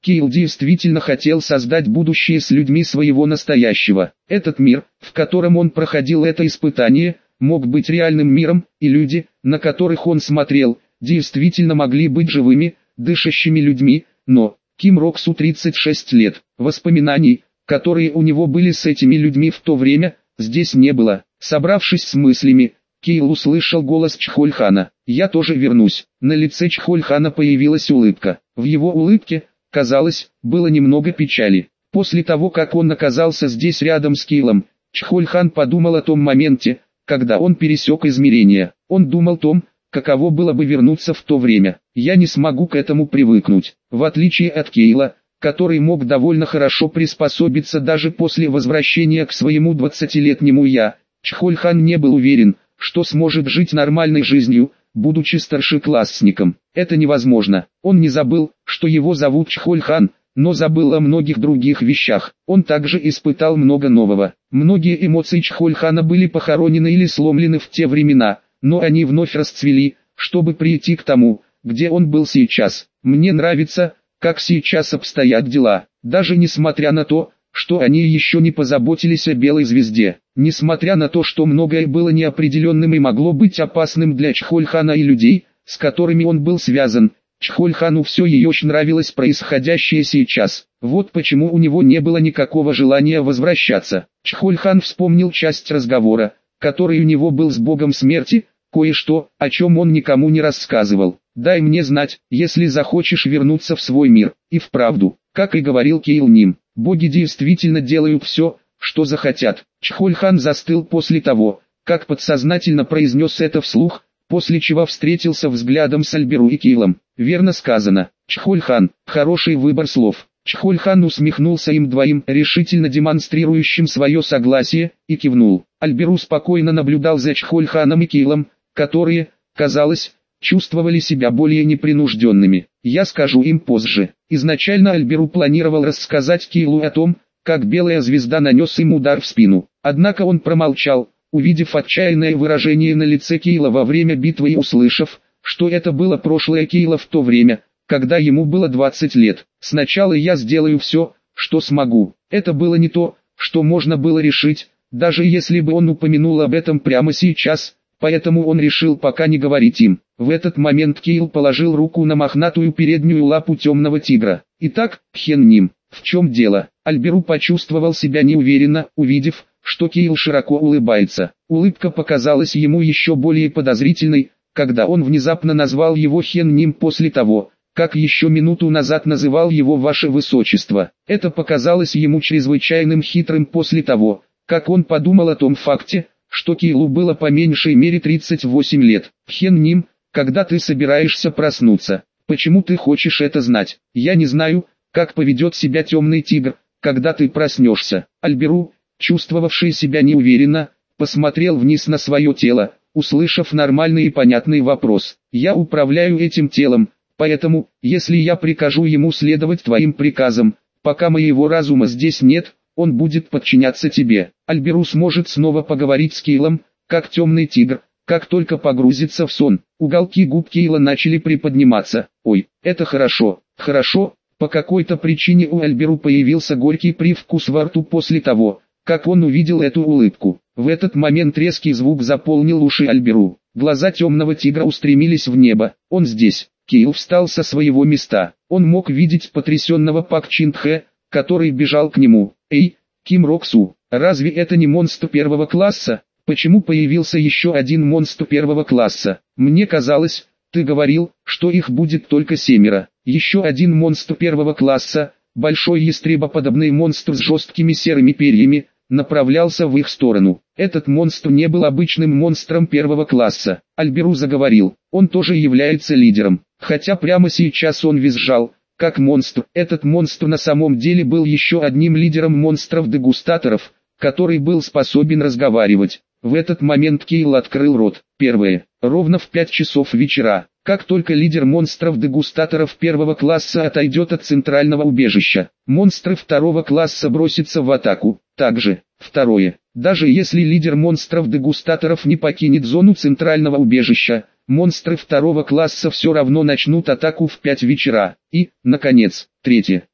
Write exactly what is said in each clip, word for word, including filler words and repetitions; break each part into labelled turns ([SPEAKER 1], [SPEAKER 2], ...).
[SPEAKER 1] Кейл действительно хотел создать будущее с людьми своего настоящего. Этот мир, в котором он проходил это испытание, мог быть реальным миром, и люди, на которых он смотрел, действительно могли быть живыми, дышащими людьми, но Ким Роксу тридцать шесть лет. Воспоминаний, которые у него были с этими людьми в то время, здесь не было. Собравшись с мыслями, Кейл услышал голос Чхольхана. «Я тоже вернусь». На лице Чхольхана появилась улыбка. В его улыбке, казалось, было немного печали. После того, как он оказался здесь рядом с Кейлом, Чхольхан подумал о том моменте, когда он пересек измерения. Он думал о том, каково было бы вернуться в то время. «Я не смогу к этому привыкнуть». В отличие от Кейла, который мог довольно хорошо приспособиться даже после возвращения к своему двадцатилетнему «я», Чхольхан не был уверен, что сможет жить нормальной жизнью, будучи старшеклассником. Это невозможно. Он не забыл, что его зовут Чхольхан, но забыл о многих других вещах. Он также испытал много нового. Многие эмоции Чхольхана были похоронены или сломлены в те времена, но они вновь расцвели, чтобы прийти к тому, где он был сейчас. Мне нравится, как сейчас обстоят дела, даже несмотря на то, что они еще не позаботились о белой звезде. Несмотря на то, что многое было неопределенным и могло быть опасным для Чхольхана и людей, с которыми он был связан, Чхольхану все еще нравилось происходящее сейчас. Вот почему у него не было никакого желания возвращаться. Чхольхан вспомнил часть разговора, который у него был с богом смерти, кое-что, о чем он никому не рассказывал. «Дай мне знать, если захочешь вернуться в свой мир». И вправду, как и говорил Кейл Ним, боги действительно делают все, что захотят. Чхольхан застыл после того, как подсознательно произнес это вслух, после чего встретился взглядом с Альберу и Кейлом. «Верно сказано, Чхольхан, хороший выбор слов». Чхольхан усмехнулся им двоим, решительно демонстрирующим свое согласие, и кивнул. Альберу спокойно наблюдал за Чхольханом и Кейлом, которые, казалось, чувствовали себя более непринужденными. «Я скажу им позже». Изначально Альберу планировал рассказать Кейлу о том, как белая звезда нанес им удар в спину. Однако он промолчал, увидев отчаянное выражение на лице Кейла во время битвы и услышав, что это было прошлое Кейла в то время, когда ему было двадцать лет. «Сначала я сделаю все, что смогу». Это было не то, что можно было решить, даже если бы он упомянул об этом прямо сейчас, поэтому он решил пока не говорить им. В этот момент Кейл положил руку на мохнатую переднюю лапу темного тигра. «Итак, Хен Ним, в чем дело?» Альберу почувствовал себя неуверенно, увидев, что Кейл широко улыбается. Улыбка показалась ему еще более подозрительной, когда он внезапно назвал его Хен Ним после того, как еще минуту назад называл его «Ваше Высочество». Это показалось ему чрезвычайным хитрым после того, как он подумал о том факте, что Кейлу было по меньшей мере тридцать восемь лет. «Хен Ним, когда ты собираешься проснуться? Почему ты хочешь это знать?» «Я не знаю, как поведет себя темный тигр, когда ты проснешься». Альберу, чувствовавший себя неуверенно, посмотрел вниз на свое тело, услышав нормальный и понятный вопрос. «Я управляю этим телом, поэтому, если я прикажу ему следовать твоим приказам, пока моего разума здесь нет, он будет подчиняться тебе». Альберу сможет снова поговорить с Кейлом, как темный тигр, как только погрузится в сон. Уголки губ Кейла начали приподниматься. «Ой, это хорошо, хорошо». По какой-то причине у Альберу появился горький привкус во рту после того, как он увидел эту улыбку. В этот момент резкий звук заполнил уши Альберу. Глаза темного тигра устремились в небо. «Он здесь». Кейл встал со своего места. Он мог видеть потрясенного Пак Чин Тхэ, который бежал к нему. «Эй, Ким Роксу, разве это не монстр первого класса? Почему появился еще один монстр первого класса? Мне казалось, ты говорил, что их будет только семеро». Еще один монстр первого класса, большой ястребоподобный монстр с жесткими серыми перьями, направлялся в их сторону. Этот монстр не был обычным монстром первого класса. Альберу заговорил, он тоже является лидером. Хотя прямо сейчас он визжал, как монстр. Этот монстр на самом деле был еще одним лидером монстров-дегустаторов, который был способен разговаривать. В этот момент Кейл открыл рот. Первое. Ровно в пять часов вечера, как только лидер монстров-дегустаторов первого класса отойдет от центрального убежища, монстры второго класса бросятся в атаку. Также, второе. Даже если лидер монстров-дегустаторов не покинет зону центрального убежища, монстры второго класса все равно начнут атаку в пять вечера. И, наконец, третье.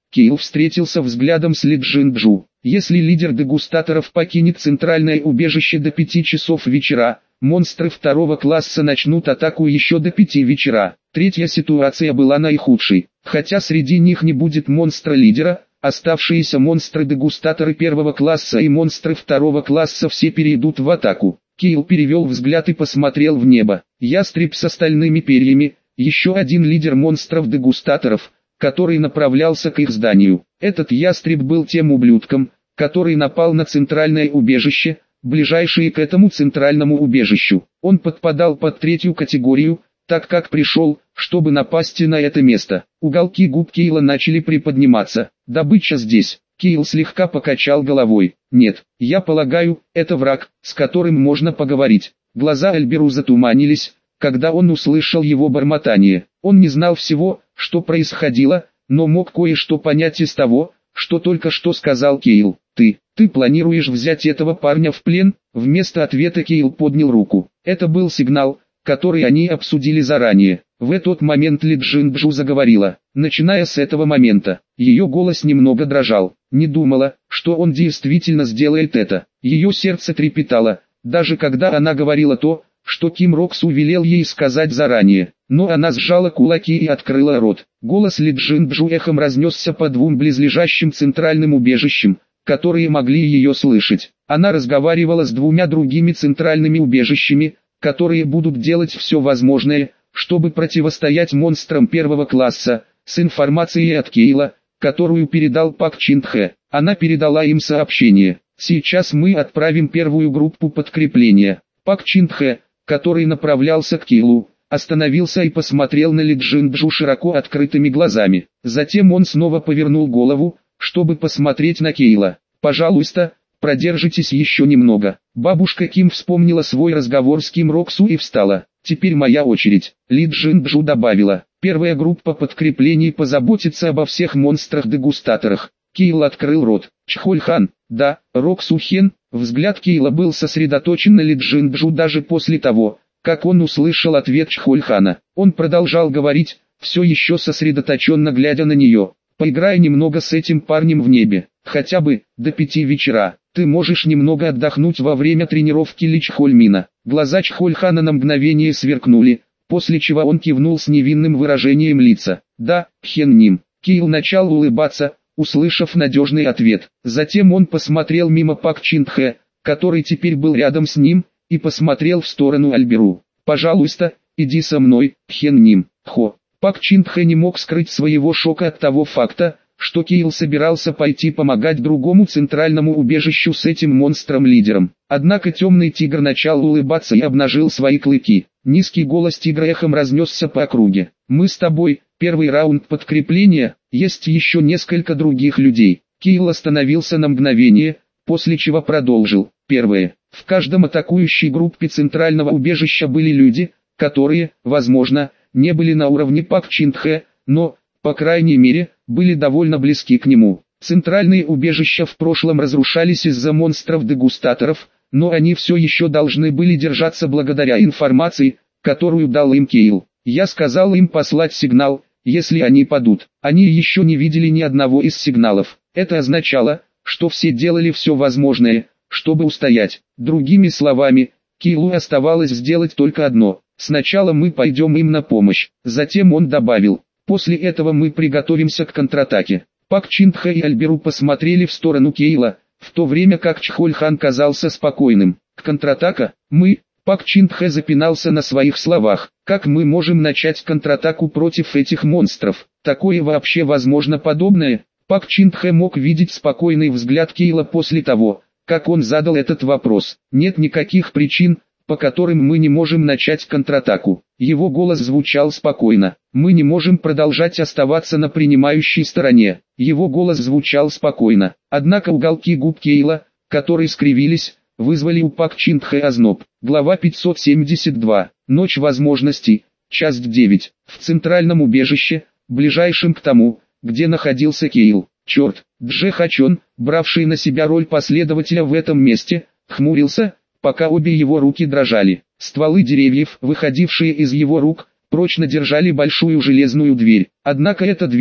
[SPEAKER 1] Кейл встретился взглядом с Ли Джинджу. Если лидер дегустаторов покинет центральное убежище до пяти часов вечера, монстры второго класса начнут атаку еще до пяти вечера. Третья ситуация была наихудшей. Хотя среди них не будет монстра-лидера, оставшиеся монстры-дегустаторы первого класса и монстры второго класса все перейдут в атаку. Кейл перевел взгляд и посмотрел в небо. Ястреб с остальными перьями, еще один лидер монстров-дегустаторов, который направлялся к их зданию. Этот ястреб был тем ублюдком, который напал на центральное убежище, ближайшее к этому центральному убежищу. Он подпадал под третью категорию, так как пришел, чтобы напасть на это место. Уголки губ Кейла начали приподниматься. Добыча здесь. Кейл слегка покачал головой. Нет, я полагаю, это враг, с которым можно поговорить. Глаза Альберу затуманились, когда он услышал его бормотание. Он не знал всего, что происходило, но мог кое-что понять из того, что только что сказал Кейл. «Ты, ты планируешь взять этого парня в плен?» Вместо ответа Кейл поднял руку. Это был сигнал, который они обсудили заранее. В этот момент Ли Джинджу заговорила. Начиная с этого момента, ее голос немного дрожал. Не думала, что он действительно сделает это. Ее сердце трепетало, даже когда она говорила то, что Ким Роксу велел ей сказать заранее. Но она сжала кулаки и открыла рот. Голос Ли Джинджу эхом разнесся по двум близлежащим центральным убежищам, которые могли ее слышать. Она разговаривала с двумя другими центральными убежищами, которые будут делать все возможное, чтобы противостоять монстрам первого класса, с информацией от Кейла, которую передал Пак Чин Хэ. Она передала им сообщение. «Сейчас мы отправим первую группу подкрепления». Пак Чин Хэ, который направлялся к Кейлу, остановился и посмотрел на Ли Джинджу широко открытыми глазами. Затем он снова повернул голову, чтобы посмотреть на Кейла. «Пожалуйста, продержитесь еще немного». Бабушка Ким вспомнила свой разговор с Ким Роксу и встала. «Теперь моя очередь», Ли Джинджу добавила. «Первая группа подкреплений позаботится обо всех монстрах-дегустаторах». Кейл открыл рот. «Чхоль-хан, да, Роксу Хен». Взгляд Кейла был сосредоточен на Ли Джинджу даже после того, как он услышал ответ Чхоль-хана. Он продолжал говорить, все еще сосредоточенно глядя на нее. «Поиграй немного с этим парнем в небе, хотя бы до пяти вечера. Ты можешь немного отдохнуть во время тренировки Ли Чхольмина». Глаза Чхоль-хана на мгновение сверкнули, после чего он кивнул с невинным выражением лица. «Да, Хен Ним». Кейл начал улыбаться, услышав надежный ответ. Затем он посмотрел мимо Пак Чин Хэ, который теперь был рядом с ним, и посмотрел в сторону Альберу. «Пожалуйста, иди со мной, Хен Ним». Хо. Пак Чин Хэ не мог скрыть своего шока от того факта, что Кейл собирался пойти помогать другому центральному убежищу с этим монстром-лидером. Однако темный тигр начал улыбаться и обнажил свои клыки. Низкий голос тигра эхом разнесся по округе. «Мы с тобой, первый раунд подкрепления, есть еще несколько других людей». Кейл остановился на мгновение, после чего продолжил. «Первое. В каждом атакующей группе центрального убежища были люди, которые, возможно, не были на уровне Пак Чин Хэ, но, по крайней мере, были довольно близки к нему. Центральные убежища в прошлом разрушались из-за монстров-дегустаторов, но они все еще должны были держаться благодаря информации, которую дал им Кейл. Я сказал им послать сигнал, если они падут. Они еще не видели ни одного из сигналов. Это означало, что все делали все возможное, чтобы устоять. Другими словами, Кейлу оставалось сделать только одно. Сначала мы пойдем им на помощь. Затем он добавил. После этого мы приготовимся к контратаке. Пак Чин Хэ и Альберу посмотрели в сторону Кейла, в то время как Чхоль-хан казался спокойным. Контратака? Мы? Пак Чин Хэ запинался на своих словах. Как мы можем начать контратаку против этих монстров? Такое вообще возможно подобное? Пак Чин Хэ мог видеть спокойный взгляд Кейла после того, как он задал этот вопрос. Нет никаких причин, по которым мы не можем начать контратаку. Его голос звучал спокойно. Мы не можем продолжать оставаться на принимающей стороне. Его голос звучал спокойно. Однако уголки губ Кейла, которые скривились, вызвали у Пак Чин Хэ озноб. Глава пятьсот семьдесят два. Ночь возможностей. Часть девять. В центральном убежище, ближайшем к тому, где находился Кейл. Черт, Дже Хачон, бравший на себя роль последователя в этом месте, хмурился, пока обе его руки дрожали. Стволы деревьев, выходившие из его рук, прочно держали большую железную дверь. Однако эта дверь,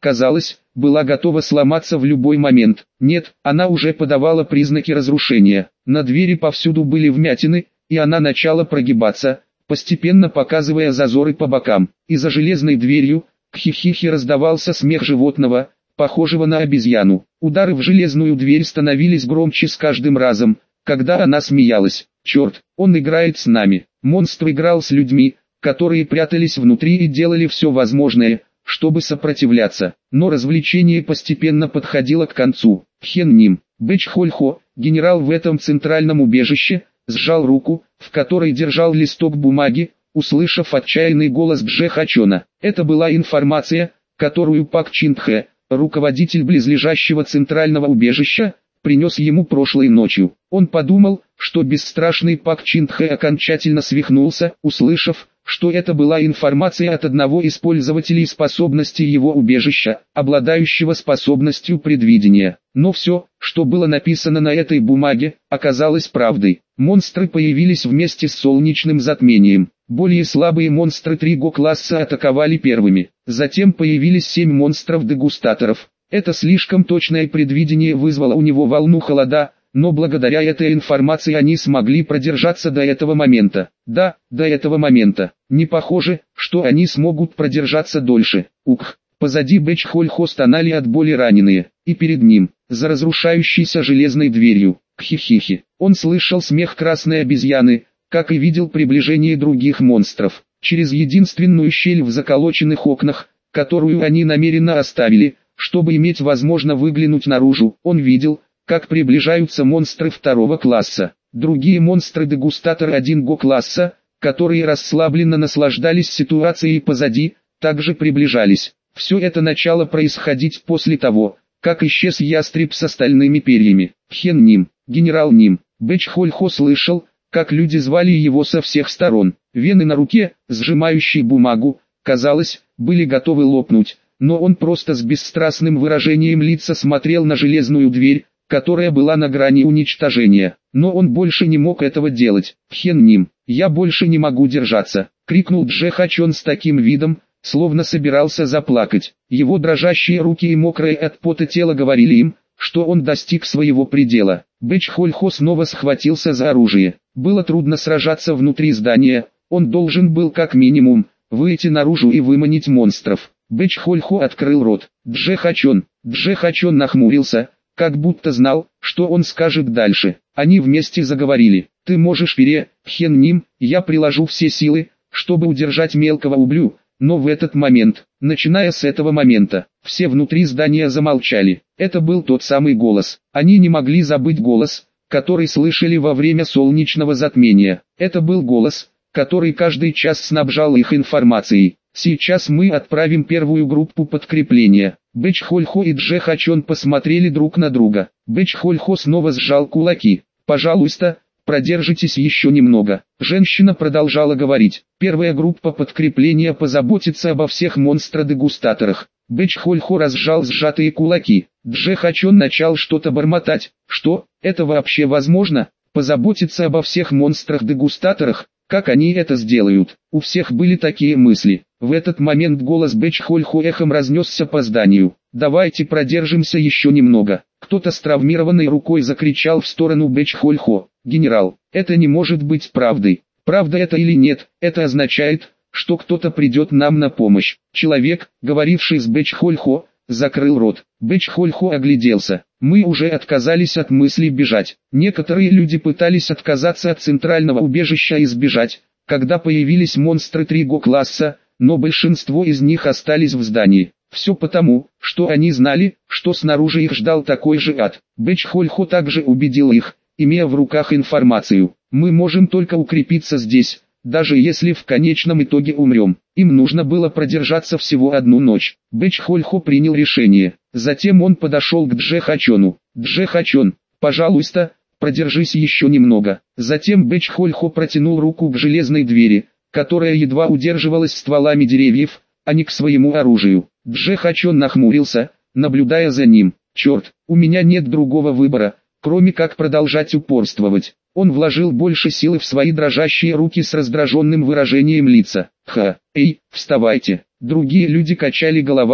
[SPEAKER 1] казалось, была готова сломаться в любой момент. Нет, она уже подавала признаки разрушения. На двери повсюду были вмятины, и она начала прогибаться, постепенно показывая зазоры по бокам. И за железной дверью, к хихихе раздавался смех животного, похожего на обезьяну. Удары в железную дверь становились громче с каждым разом, когда она смеялась. «Черт, он играет с нами». Монстр играл с людьми, которые прятались внутри и делали все возможное, чтобы сопротивляться. Но развлечение постепенно подходило к концу. Хен Ним, Бэч Хольхо, генерал в этом центральном убежище, сжал руку, в которой держал листок бумаги, услышав отчаянный голос Дже Хачона. Это была информация, которую Пак Чин Тхэ, руководитель близлежащего центрального убежища, принес ему прошлой ночью. Он подумал, что бесстрашный Пак Чин Тхэ окончательно свихнулся, услышав, что это была информация от одного из пользователей способности его убежища, обладающего способностью предвидения. Но все, что было написано на этой бумаге, оказалось правдой. Монстры появились вместе с солнечным затмением. Более слабые монстры Триго-класса атаковали первыми. Затем появились семь монстров-дегустаторов. Это слишком точное предвидение вызвало у него волну холода, но благодаря этой информации они смогли продержаться до этого момента. Да, до этого момента. Не похоже, что они смогут продержаться дольше. Ух, позади Бэч Хольхо стонали от боли раненые, и перед ним, за разрушающейся железной дверью, кхихихи, он слышал смех красной обезьяны, как и видел приближение других монстров. Через единственную щель в заколоченных окнах, которую они намеренно оставили, чтобы иметь возможность выглянуть наружу, он видел, как приближаются монстры второго класса. Другие монстры-дегустаторы один-го класса, которые расслабленно наслаждались ситуацией позади, также приближались. Все это начало происходить после того, как исчез ястреб с остальными перьями. Хен Ним, генерал Ним, Бэч Хольхо слышал, как люди звали его со всех сторон. Вены на руке, сжимающей бумагу, казалось, были готовы лопнуть, но он просто с бесстрастным выражением лица смотрел на железную дверь, которая была на грани уничтожения. Но он больше не мог этого делать. «Хен Ним, я больше не могу держаться!» — крикнул Дже Хачон с таким видом, словно собирался заплакать. Его дрожащие руки и мокрое от пота тело говорили им, что он достиг своего предела. Бэч Хольхо снова схватился за оружие. Было трудно сражаться внутри здания, он должен был как минимум выйти наружу и выманить монстров. Бэч Хольхо открыл рот. Дже Хачон, Дже Хачон нахмурился, как будто знал, что он скажет дальше. Они вместе заговорили. «Ты можешь пере, Хен Ним, я приложу все силы, чтобы удержать мелкого ублю». Но в этот момент, начиная с этого момента, все внутри здания замолчали. Это был тот самый голос. Они не могли забыть голос, который слышали во время солнечного затмения. Это был голос, который каждый час снабжал их информацией. «Сейчас мы отправим первую группу подкрепления». Бэч Хольхо и Дже Хачон посмотрели друг на друга. Бэч Хольхо снова сжал кулаки. «Пожалуйста, продержитесь еще немного». Женщина продолжала говорить. «Первая группа подкрепления позаботится обо всех монстро-дегустаторах». Бэч Хольхо разжал сжатые кулаки. Дже Хачон начал что-то бормотать. «Что, это вообще возможно? Позаботиться обо всех монстрах-дегустаторах? Как они это сделают?» У всех были такие мысли. В этот момент голос Бэч Хольхо эхом разнесся по зданию. «Давайте продержимся еще немного». Кто-то с травмированной рукой закричал в сторону Бэч Хольхо. «Генерал, это не может быть правдой. Правда это или нет, это означает, что кто-то придет нам на помощь». Человек, говоривший с Бэч Хольхо, закрыл рот. Бэч Хольхо огляделся. «Мы уже отказались от мысли бежать. Некоторые люди пытались отказаться от центрального убежища и сбежать, когда появились монстры Триго-класса, но большинство из них остались в здании. Все потому, что они знали, что снаружи их ждал такой же ад». Бэч Хольхо также убедил их, имея в руках информацию. «Мы можем только укрепиться здесь, даже если в конечном итоге умрем». Им нужно было продержаться всего одну ночь. Бэч Хольхо принял решение. Затем он подошел к Дже Хачону. «Дже Хачон, пожалуйста, продержись еще немного». Затем Бэч Хольхо протянул руку к железной двери, которая едва удерживалась стволами деревьев, а не к своему оружию. Дже Хачон нахмурился, наблюдая за ним. «Черт, у меня нет другого выбора, кроме как продолжать упорствовать». Он вложил больше силы в свои дрожащие руки с раздраженным выражением лица. «Ха, эй, вставайте!» Другие люди качали головами,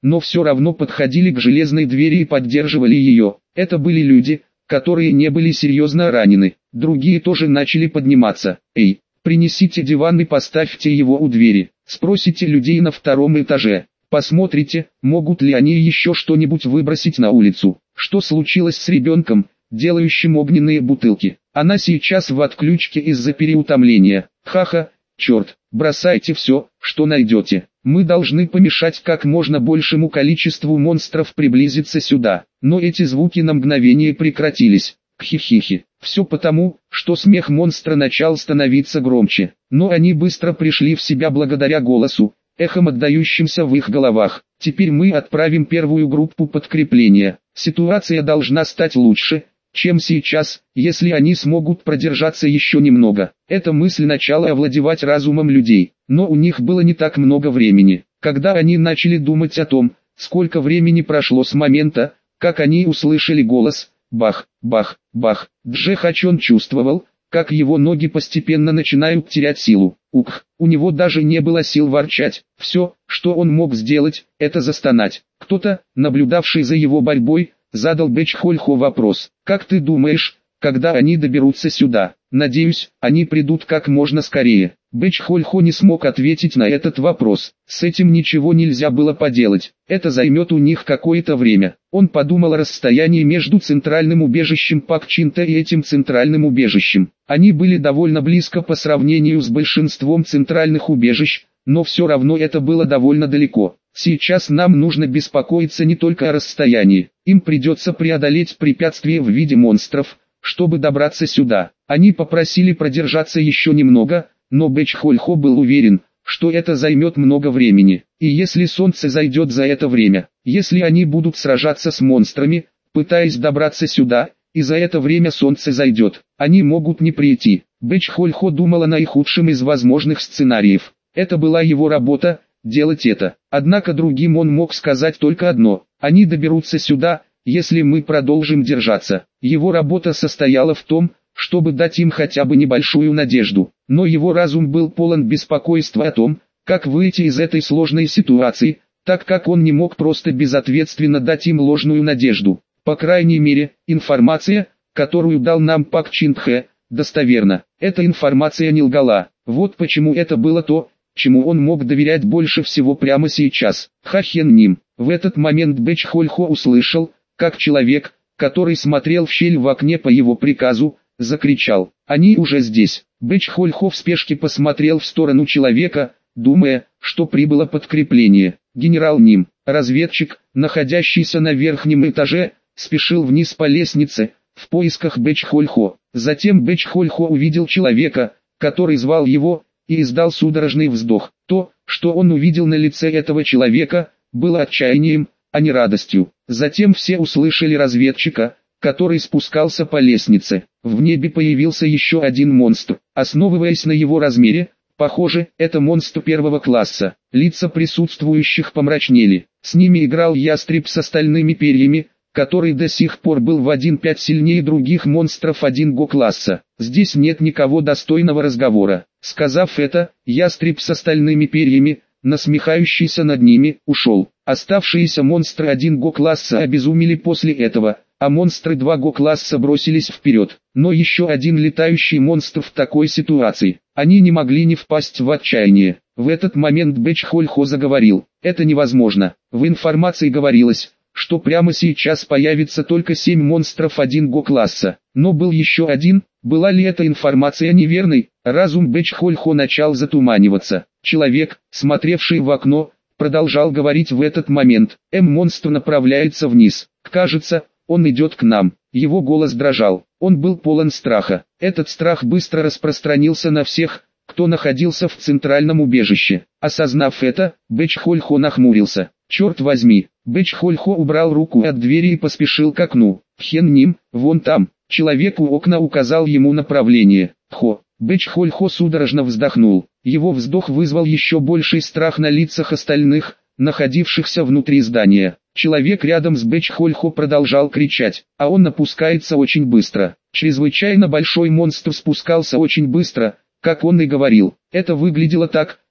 [SPEAKER 1] но все равно подходили к железной двери и поддерживали ее. Это были люди, которые не были серьезно ранены. Другие тоже начали подниматься. «Эй, принесите диван и поставьте его у двери», спросите людей на втором этаже. Посмотрите, могут ли они еще что-нибудь выбросить на улицу. Что случилось с ребенком, делающим огненные бутылки? Она сейчас в отключке из-за переутомления. Ха-ха, черт, бросайте все, что найдете. Мы должны помешать как можно большему количеству монстров приблизиться сюда. Но эти звуки на мгновение прекратились. Хи-хи-хи. Все потому, что смех монстра начал становиться громче. Но они быстро пришли в себя благодаря голосу, эхом отдающимся в их головах. Теперь мы отправим первую группу подкрепления. Ситуация должна стать лучше, чем сейчас, если они смогут продержаться еще немного. Эта мысль начала овладевать разумом людей, но у них было не так много времени. Когда они начали думать о том, сколько времени прошло с момента, как они услышали голос, бах, бах, бах, Джехачон чувствовал, как его ноги постепенно начинают терять силу. Ух, у него даже не было сил ворчать. Все, что он мог сделать, это застонать. Кто-то, наблюдавший за его борьбой, задал Бэчхольхо вопрос. «Как ты думаешь, когда они доберутся сюда?» «Надеюсь, они придут как можно скорее». Бэчхольхо не смог ответить на этот вопрос. С этим ничего нельзя было поделать. Это займет у них какое-то время. Он подумал о расстоянии между центральным убежищем Пак Чинта и этим центральным убежищем. Они были довольно близко по сравнению с большинством центральных убежищ, но все равно это было довольно далеко. Сейчас нам нужно беспокоиться не только о расстоянии. Им придется преодолеть препятствия в виде монстров, чтобы добраться сюда. Они попросили продержаться еще немного, но Бэчхольхо был уверен, что это займет много времени. И если солнце зайдет за это время, если они будут сражаться с монстрами, пытаясь добраться сюда, и за это время солнце зайдет, они могут не прийти. Бэчхольхо думал о наихудшем из возможных сценариев. Это была его работа, делать это. Однако другим он мог сказать только одно: они доберутся сюда, если мы продолжим держаться. Его работа состояла в том, чтобы дать им хотя бы небольшую надежду. Но его разум был полон беспокойства о том, как выйти из этой сложной ситуации, так как он не мог просто безответственно дать им ложную надежду. По крайней мере, информация, которую дал нам Пак Чин Тхэ, достоверна. Эта информация не лгала. Вот почему это было то, чему он мог доверять больше всего прямо сейчас. Хахен Ним. В этот момент Бэчхольхо услышал, как человек, который смотрел в щель в окне по его приказу, закричал: «Они уже здесь!» Бэчхольхо в спешке посмотрел в сторону человека, думая, что прибыло подкрепление. Генерал Ним, разведчик, находящийся на верхнем этаже, спешил вниз по лестнице, в поисках Бэчхольхо. Затем Бэчхольхо увидел человека, который звал его, и издал судорожный вздох. То, что он увидел на лице этого человека, было отчаянием, а не радостью. Затем все услышали разведчика, который спускался по лестнице. В небе появился еще один монстр. Основываясь на его размере, похоже, это монстр первого класса. Лица присутствующих помрачнели. С ними играл ястреб с остальными перьями, который до сих пор был в один пять сильнее других монстров один го класса. Здесь нет никого достойного разговора. Сказав это, ястреб с остальными перьями, насмехающийся над ними, ушел. Оставшиеся монстры один го класса обезумели после этого, а монстры два го класса бросились вперед. Но еще один летающий монстр в такой ситуации. Они не могли не впасть в отчаяние. В этот момент Бэчхольхо заговорил: «Это невозможно. В информации говорилось, что прямо сейчас появится только семь монстров один го класса. Но был еще один. Была ли эта информация неверной?» Разум Бэчхольхо начал затуманиваться. Человек, смотревший в окно, продолжал говорить в этот момент: «М-монстр направляется вниз. Кажется, он идет к нам». Его голос дрожал. Он был полон страха. Этот страх быстро распространился на всех, кто находился в центральном убежище. Осознав это, Бэчхольхо нахмурился. «Черт возьми!» Бэчхольхо убрал руку от двери и поспешил к окну. «Хен Ним, вон там». Человек у окна указал ему направление. «Хо». Бэчхольхо судорожно вздохнул. Его вздох вызвал еще больший страх на лицах остальных, находившихся внутри здания. Человек рядом с Бэчхольхо продолжал кричать, а он опускается очень быстро. Чрезвычайно большой монстр спускался очень быстро, как он и говорил. Это выглядело так,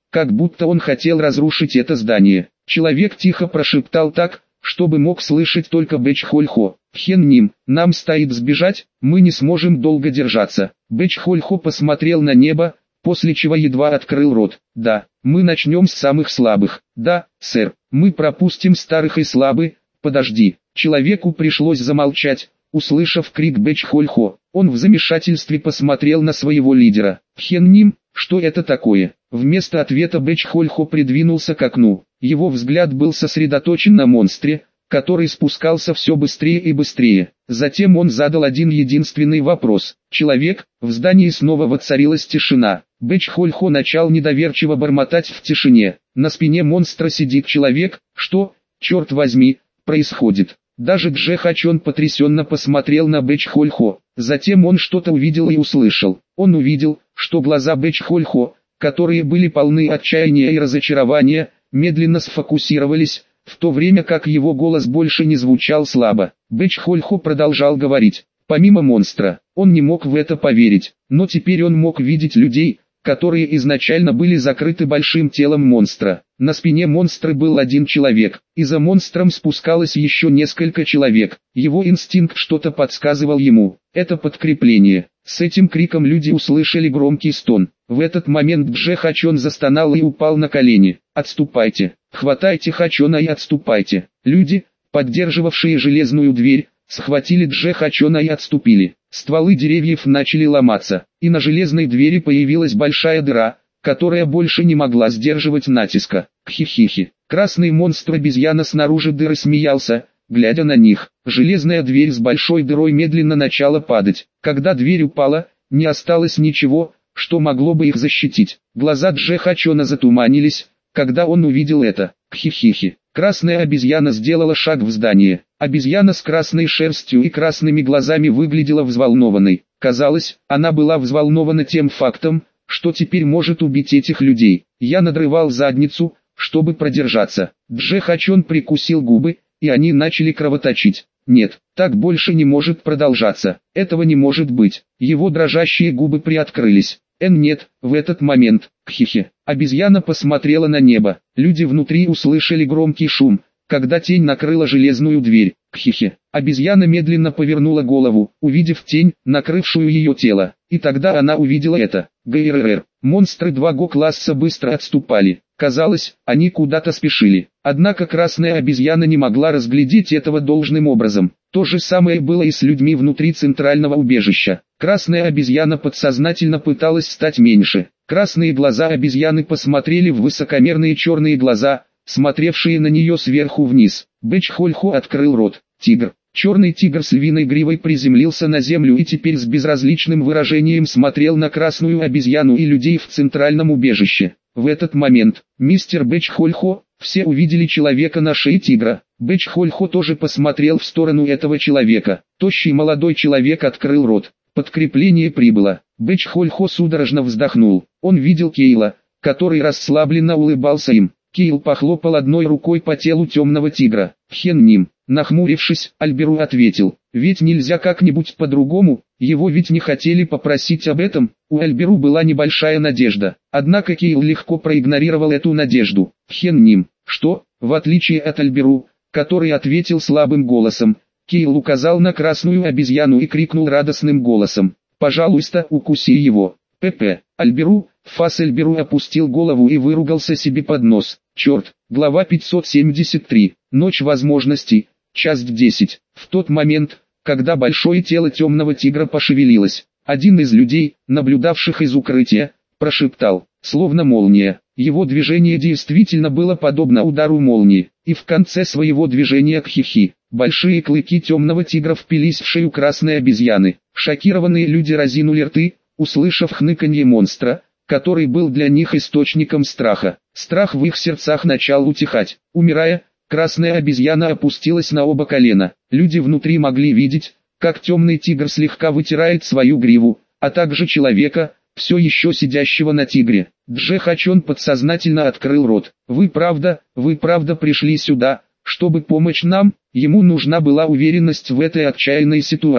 [SPEAKER 1] как будто он хотел разрушить это здание. Человек тихо прошептал так, чтобы мог слышать только Бэчхольхо. «Хен Ним, нам стоит сбежать, мы не сможем долго держаться». Бэчхольхо посмотрел на небо, после чего едва открыл рот. «Да, мы начнем с самых слабых». «Да, сэр, мы пропустим старых и слабых». «Подожди». Человеку пришлось замолчать, услышав крик Бэчхольхо. Он в замешательстве посмотрел на своего лидера. «Хен Ним, что это такое?» Вместо ответа Бэчхольхо придвинулся к окну. Его взгляд был сосредоточен на монстре, который спускался все быстрее и быстрее. Затем он задал один единственный вопрос. «Человек?» В здании снова воцарилась тишина. Бэчхольхо начал недоверчиво бормотать в тишине. На спине монстра сидит человек. «Что, черт возьми, происходит?» Даже Джехачон потрясенно посмотрел на Бэчхольхо. Затем он что-то увидел и услышал. Он увидел, что глаза Бэчхольхо, которые были полны отчаяния и разочарования, медленно сфокусировались, в то время как его голос больше не звучал слабо. Бэчхольхо продолжал говорить. Помимо монстра, он не мог в это поверить, но теперь он мог видеть людей, которые изначально были закрыты большим телом монстра. На спине монстра был один человек, и за монстром спускалось еще несколько человек. Его инстинкт что-то подсказывал ему. Это подкрепление. С этим криком люди услышали громкий стон. В этот момент Джехачон застонал и упал на колени. «Отступайте! Хватайте Хачона и отступайте!» Люди, поддерживавшие железную дверь, схватили Джехачона и отступили. Стволы деревьев начали ломаться, и на железной двери появилась большая дыра, которая больше не могла сдерживать натиска. Кхи-хи-хи. Красный монстр-обезьяна снаружи дыры смеялся, глядя на них. Железная дверь с большой дырой медленно начала падать. Когда дверь упала, не осталось ничего, что могло бы их защитить. Глаза Джехачона затуманились, когда он увидел это. Кхи-хи-хи. Красная обезьяна сделала шаг в здание. Обезьяна с красной шерстью и красными глазами выглядела взволнованной. Казалось, она была взволнована тем фактом, что теперь может убить этих людей. Я надрывал задницу, чтобы продержаться. Джехачон прикусил губы, и они начали кровоточить. Нет, так больше не может продолжаться. Этого не может быть. Его дрожащие губы приоткрылись. Эн нет, в этот момент, кхихи, обезьяна посмотрела на небо. Люди внутри услышали громкий шум, когда тень накрыла железную дверь. Кхихи, обезьяна медленно повернула голову, увидев тень, накрывшую ее тело. И тогда она увидела это. ГРР. Монстры два Го-класса быстро отступали. Казалось, они куда-то спешили. Однако красная обезьяна не могла разглядеть этого должным образом. То же самое было и с людьми внутри центрального убежища. Красная обезьяна подсознательно пыталась стать меньше. Красные глаза обезьяны посмотрели в высокомерные черные глаза, смотревшие на нее сверху вниз. Бэчхольхо открыл рот. Тигр. Черный тигр с львиной гривой приземлился на землю и теперь с безразличным выражением смотрел на красную обезьяну и людей в центральном убежище. В этот момент, мистер Бэчхольхо, все увидели человека на шее тигра. Бэчхольхо тоже посмотрел в сторону этого человека. Тощий молодой человек открыл рот. Подкрепление прибыло. Бэчхольхо судорожно вздохнул. Он видел Кейла, который расслабленно улыбался им. Кейл похлопал одной рукой по телу темного тигра. Хен Ним, нахмурившись, Альберу ответил. Ведь нельзя как-нибудь по-другому, его ведь не хотели попросить об этом. У Альберу была небольшая надежда. Однако Кейл легко проигнорировал эту надежду. Хен Ним, что, в отличие от Альберу, который ответил слабым голосом, Кейл указал на красную обезьяну и крикнул радостным голосом. «Пожалуйста, укуси его». ПП. Альберу, Фас Альберу опустил голову и выругался себе под нос. Черт. Глава пятьсот семьдесят три. Ночь возможностей. Часть десять. В тот момент, когда большое тело темного тигра пошевелилось, один из людей, наблюдавших из укрытия, прошептал, словно молния. Его движение действительно было подобно удару молнии, и в конце своего движения кхихи, большие клыки темного тигра впились в шею красной обезьяны. Шокированные люди разинули рты, услышав хныканье монстра, который был для них источником страха. Страх в их сердцах начал утихать. Умирая, красная обезьяна опустилась на оба колена. Люди внутри могли видеть, как темный тигр слегка вытирает свою гриву, а также человека, все еще сидящего на тигре. Джехачон подсознательно открыл рот. «Вы правда, вы правда пришли сюда, чтобы помочь нам?» Ему нужна была уверенность в этой отчаянной ситуации.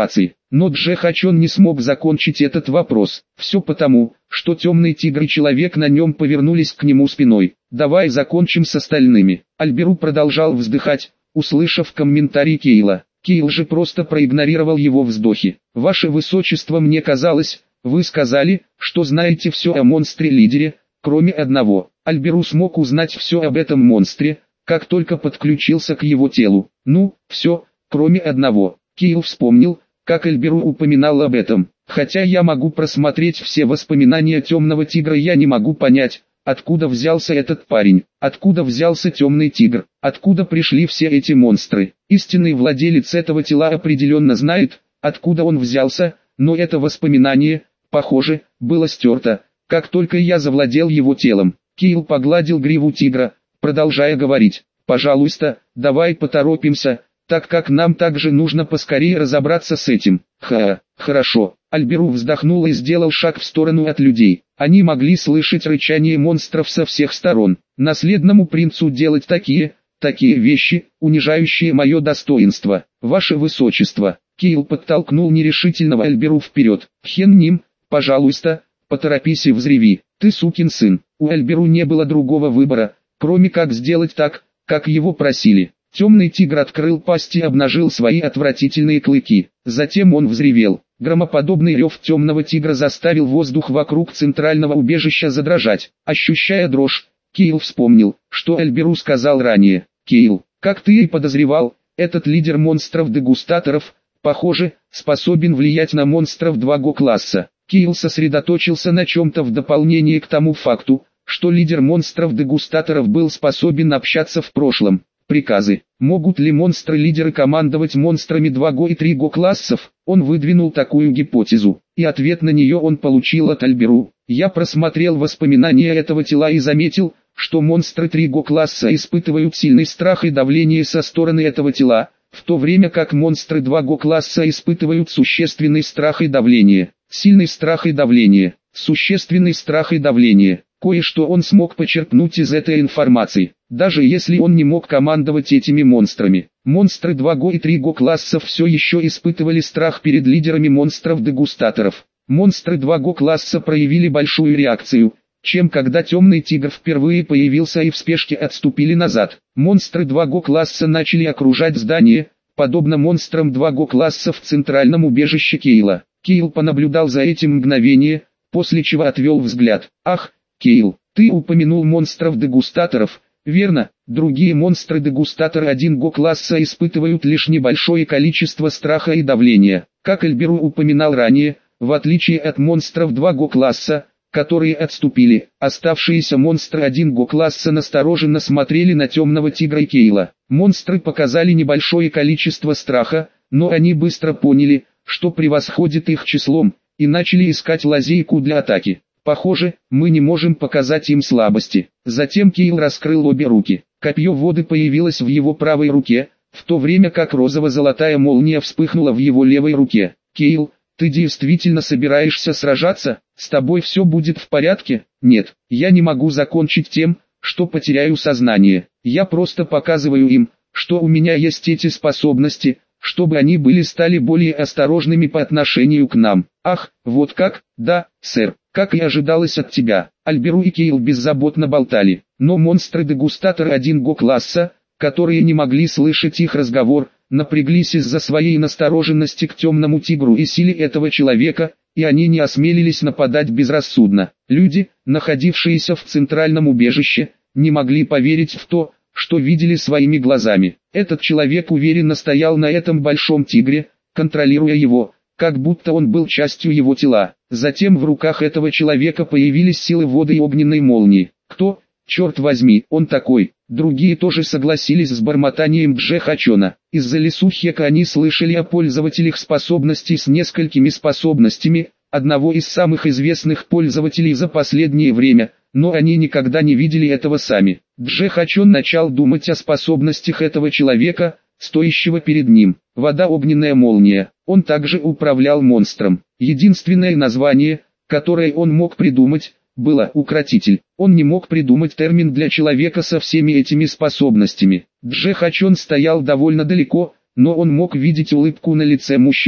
[SPEAKER 1] Но Джехачон не смог закончить этот вопрос. Все потому, что темный тигр и человек на нем повернулись к нему спиной. «Давай закончим с остальными». Альберу продолжал вздыхать, услышав комментарий Кейла. Кейл же просто проигнорировал его вздохи. «Ваше Высочество, мне казалось, вы сказали, что знаете все о монстре-лидере, кроме одного». Альберу смог узнать все об этом монстре, как только подключился к его телу. «Ну, все, кроме одного». Кейл вспомнил, как Альберу упоминал об этом. «Хотя я могу просмотреть все воспоминания темного тигра, я не могу понять, откуда взялся этот парень, откуда взялся темный тигр, откуда пришли все эти монстры. Истинный владелец этого тела определенно знает, откуда он взялся, но это воспоминание, похоже, было стерто, как только я завладел его телом». Кейл погладил гриву тигра, продолжая говорить: «Пожалуйста, давай поторопимся, так как нам также нужно поскорее разобраться с этим». «Ха, хорошо». Альберу вздохнул и сделал шаг в сторону от людей. Они могли слышать рычание монстров со всех сторон. «Наследному принцу делать такие, такие вещи, унижающие мое достоинство. Ваше Высочество». Кейл подтолкнул нерешительного Альберу вперед. «Хен Ним, пожалуйста, поторопись и взреви. Ты сукин сын». У Альберу не было другого выбора, кроме как сделать так, как его просили. Темный тигр открыл пасть и обнажил свои отвратительные клыки. Затем он взревел. Громоподобный рев темного тигра заставил воздух вокруг центрального убежища задрожать. Ощущая дрожь, Кейл вспомнил, что Альберу сказал ранее. «Кейл, как ты и подозревал, этот лидер монстров-дегустаторов, похоже, способен влиять на монстров два Го-класса». Кейл сосредоточился на чем-то в дополнение к тому факту, что лидер монстров-дегустаторов был способен общаться в прошлом. Приказы. Могут ли монстры-лидеры командовать монстрами два Го и три Го классов? Он выдвинул такую гипотезу, и ответ на нее он получил от Альберу. «Я просмотрел воспоминания этого тела и заметил, что монстры три Го класса испытывают сильный страх и давление со стороны этого тела, в то время как монстры два Го класса испытывают существенный страх и давление». Сильный страх и давление, существенный страх и давление. Кое-что он смог почерпнуть из этой информации, даже если он не мог командовать этими монстрами. Монстры два Го и три Го классов все еще испытывали страх перед лидерами монстров-дегустаторов. Монстры два Го класса проявили большую реакцию, чем когда темный тигр впервые появился и в спешке отступили назад. Монстры два Го класса начали окружать здание, подобно монстрам два Го класса в центральном убежище Кейла. Кейл понаблюдал за этим мгновение, после чего отвел взгляд. «Ах, Кейл, ты упомянул монстров-дегустаторов, верно? Другие монстры-дегустаторы один Го класса испытывают лишь небольшое количество страха и давления. Как Альберу упоминал ранее, в отличие от монстров два Го класса, которые отступили, оставшиеся монстры один Го класса настороженно смотрели на темного тигра и Кейла. Монстры показали небольшое количество страха, но они быстро поняли, что превосходит их числом, и начали искать лазейку для атаки. «Похоже, мы не можем показать им слабости». Затем Кейл раскрыл обе руки. Копье воды появилось в его правой руке, в то время как розово-золотая молния вспыхнула в его левой руке. «Кейл, ты действительно собираешься сражаться? С тобой все будет в порядке?» «Нет, я не могу закончить тем, что потеряю сознание. Я просто показываю им, что у меня есть эти способности, чтобы они были стали более осторожными по отношению к нам». «Ах, вот как? Да, сэр, как и ожидалось от тебя». Альберу и Кейл беззаботно болтали, но монстры-дегустаторы один Го класса, которые не могли слышать их разговор, напряглись из-за своей настороженности к темному тигру и силе этого человека, и они не осмелились нападать безрассудно. Люди, находившиеся в центральном убежище, не могли поверить в то, что видели своими глазами. Этот человек уверенно стоял на этом большом тигре, контролируя его, как будто он был частью его тела. Затем в руках этого человека появились силы воды и огненной молнии. «Кто, черт возьми, он такой?» Другие тоже согласились с бормотанием Джехачона. Из-за лесухека они слышали о пользователях способностей с несколькими способностями, одного из самых известных пользователей за последнее время, но они никогда не видели этого сами. Джехачон начал думать о способностях этого человека, стоящего перед ним. Вода, огненная молния. Он также управлял монстром. Единственное название, которое он мог придумать, было «укротитель». Он не мог придумать термин для человека со всеми этими способностями. Джехачон стоял довольно далеко, но он мог видеть улыбку на лице мужчины.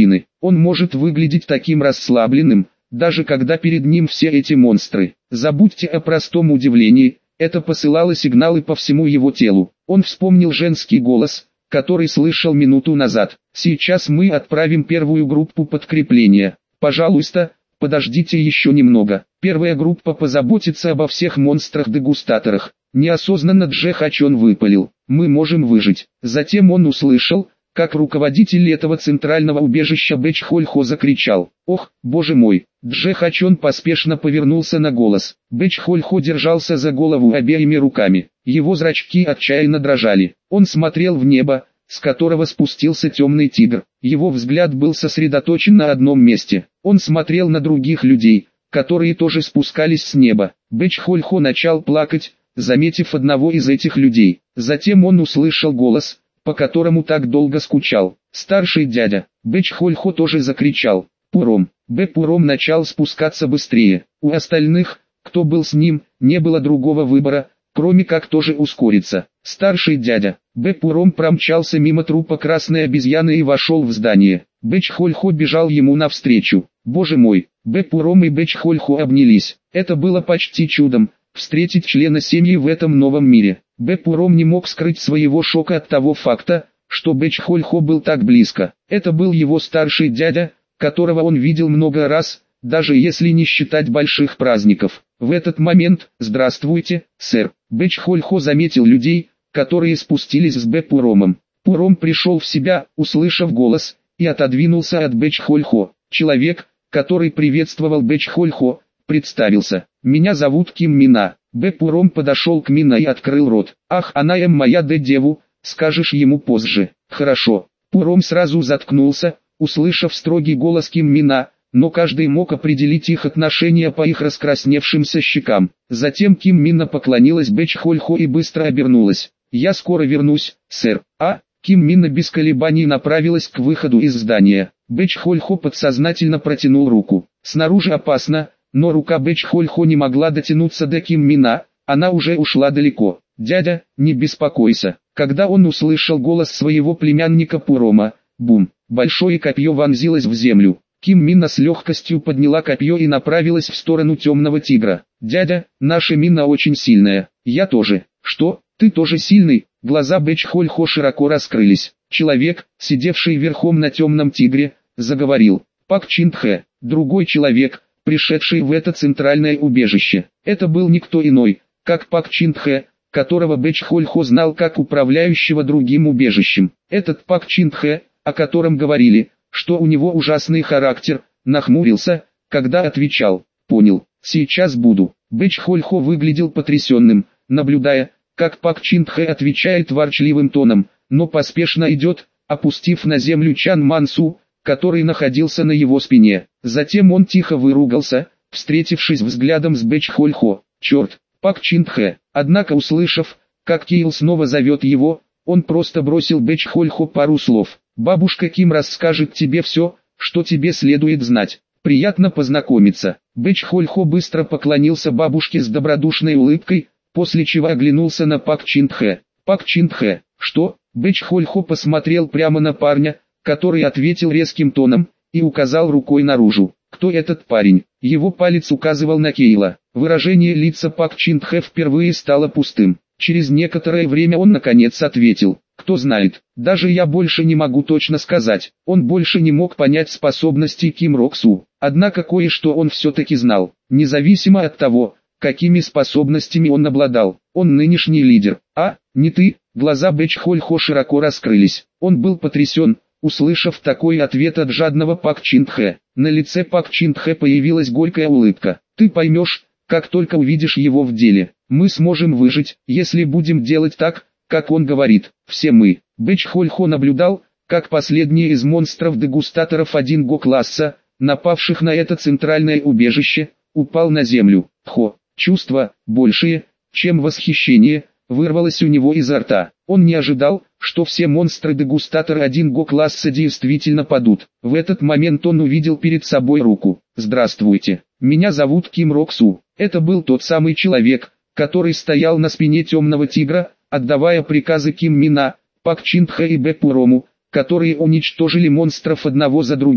[SPEAKER 1] Он может выглядеть таким расслабленным, даже когда перед ним все эти монстры. Забудьте о простом удивлении, это посылало сигналы по всему его телу. Он вспомнил женский голос, который слышал минуту назад. Сейчас мы отправим первую группу подкрепления. Пожалуйста, подождите еще немного. Первая группа позаботится обо всех монстрах-дегустаторах. Неосознанно Джехачон выпалил: мы можем выжить. Затем он услышал, как руководитель этого центрального убежища Бэчхольхо закричал: «Ох, боже мой!» Джехачон поспешно повернулся на голос. Бэчхольхо держался за голову обеими руками. Его зрачки отчаянно дрожали. Он смотрел в небо, с которого спустился темный тигр. Его взгляд был сосредоточен на одном месте. Он смотрел на других людей, которые тоже спускались с неба. Бэчхольхо начал плакать, заметив одного из этих людей. Затем он услышал голос, по которому так долго скучал. Старший дядя. Бэчхольхо тоже закричал: «Пуром!» Бэ Пуром начал спускаться быстрее. У остальных, кто был с ним, не было другого выбора, кроме как тоже ускориться. Старший дядя. Бэ Пуром промчался мимо трупа красной обезьяны и вошел в здание. Бэчхольхо бежал ему навстречу. Боже мой! Бэ Пуром и Бэчхольхо обнялись. Это было почти чудом, встретить члена семьи в этом новом мире. Бэ Пуром не мог скрыть своего шока от того факта, что Бэчхольхо был так близко. Это был его старший дядя, которого он видел много раз, даже если не считать больших праздников. В этот момент: «Здравствуйте, сэр!» Бэчхольхо заметил людей, которые спустились с Бэ Пуромом. Пуром пришел в себя, услышав голос, и отодвинулся от Бэчхольхо. Человек, который приветствовал Бэчхольхо, представился: «Меня зовут Ким Мина». Бэ Пуром подошел к Мина и открыл рот. «Ах, она эм моя де деву, скажешь ему позже». «Хорошо». Пуром сразу заткнулся, услышав строгий голос Ким Мина, но каждый мог определить их отношение по их раскрасневшимся щекам. Затем Ким Мина поклонилась Бэчхольхо и быстро обернулась. «Я скоро вернусь, сэр». А, Ким Мина без колебаний направилась к выходу из здания. Бэчхольхо подсознательно протянул руку. Снаружи опасно, но рука Бэчхольхо не могла дотянуться до Ким Мина, она уже ушла далеко. «Дядя, не беспокойся». Когда он услышал голос своего племянника Пурома, бум, большое копье вонзилось в землю. Ким Мина с легкостью подняла копье и направилась в сторону темного тигра. «Дядя, наша Мина очень сильная». «Я тоже». «Что, ты тоже сильный?» Глаза Бэчхольхо широко раскрылись. Человек, сидевший верхом на темном тигре, заговорил. Пак Чин Тхэ, другой человек, пришедший в это центральное убежище. Это был никто иной, как Пак Чин Тхэ, которого Бэчхольхо знал как управляющего другим убежищем. Этот Пак Чин Тхэ, о котором говорили, что у него ужасный характер, нахмурился, когда отвечал: «Понял, сейчас буду». Бэчхольхо выглядел потрясенным, наблюдая, как Пак Чин Тхэ отвечает ворчливым тоном, но поспешно идет, опустив на землю Чан Мансу, который находился на его спине. Затем он тихо выругался, встретившись взглядом с Бэчхольхо. «Черт, Пак Чин Тхэ». Однако, услышав, как Кейл снова зовет его, он просто бросил Бэчхольхо пару слов. «Бабушка Ким расскажет тебе все, что тебе следует знать. Приятно познакомиться». Бэчхольхо быстро поклонился бабушке с добродушной улыбкой, после чего оглянулся на Пак Чин Тхэ. «Пак Чин Тхэ, что?» Бэчхольхо посмотрел прямо на парня, который ответил резким тоном, и указал рукой наружу. «Кто этот парень?» Его палец указывал на Кейла. Выражение лица Пак Чин Тхэ впервые стало пустым. Через некоторое время он наконец ответил: «Кто знает, даже я больше не могу точно сказать». Он больше не мог понять способности Ким Роксу. Однако кое-что он все-таки знал. Независимо от того, какими способностями он обладал, он нынешний лидер. «А, не ты?» Глаза Бэчхольхо широко раскрылись. Он был потрясен, услышав такой ответ от жадного Пак Чин Тхэ. На лице Пак Чин Тхэ появилась горькая улыбка. «Ты поймешь, как только увидишь его в деле. Мы сможем выжить, если будем делать так, как он говорит. Все мы». Бэчхольхо наблюдал, как последние из монстров-дегустаторов один Го-класса, напавших на это центральное убежище, упал на землю. Хо, чувство, большее, чем восхищение, вырвалось у него изо рта. Он не ожидал, что все монстры-дегустаторы один Го-класса действительно падут. В этот момент он увидел перед собой руку. «Здравствуйте, меня зовут Ким Роксу». Это был тот самый человек, который стоял на спине темного тигра, отдавая приказы Ким Мина, Пак Чин Тхэ и Бэ Пурому, которые уничтожили монстров одного за другим.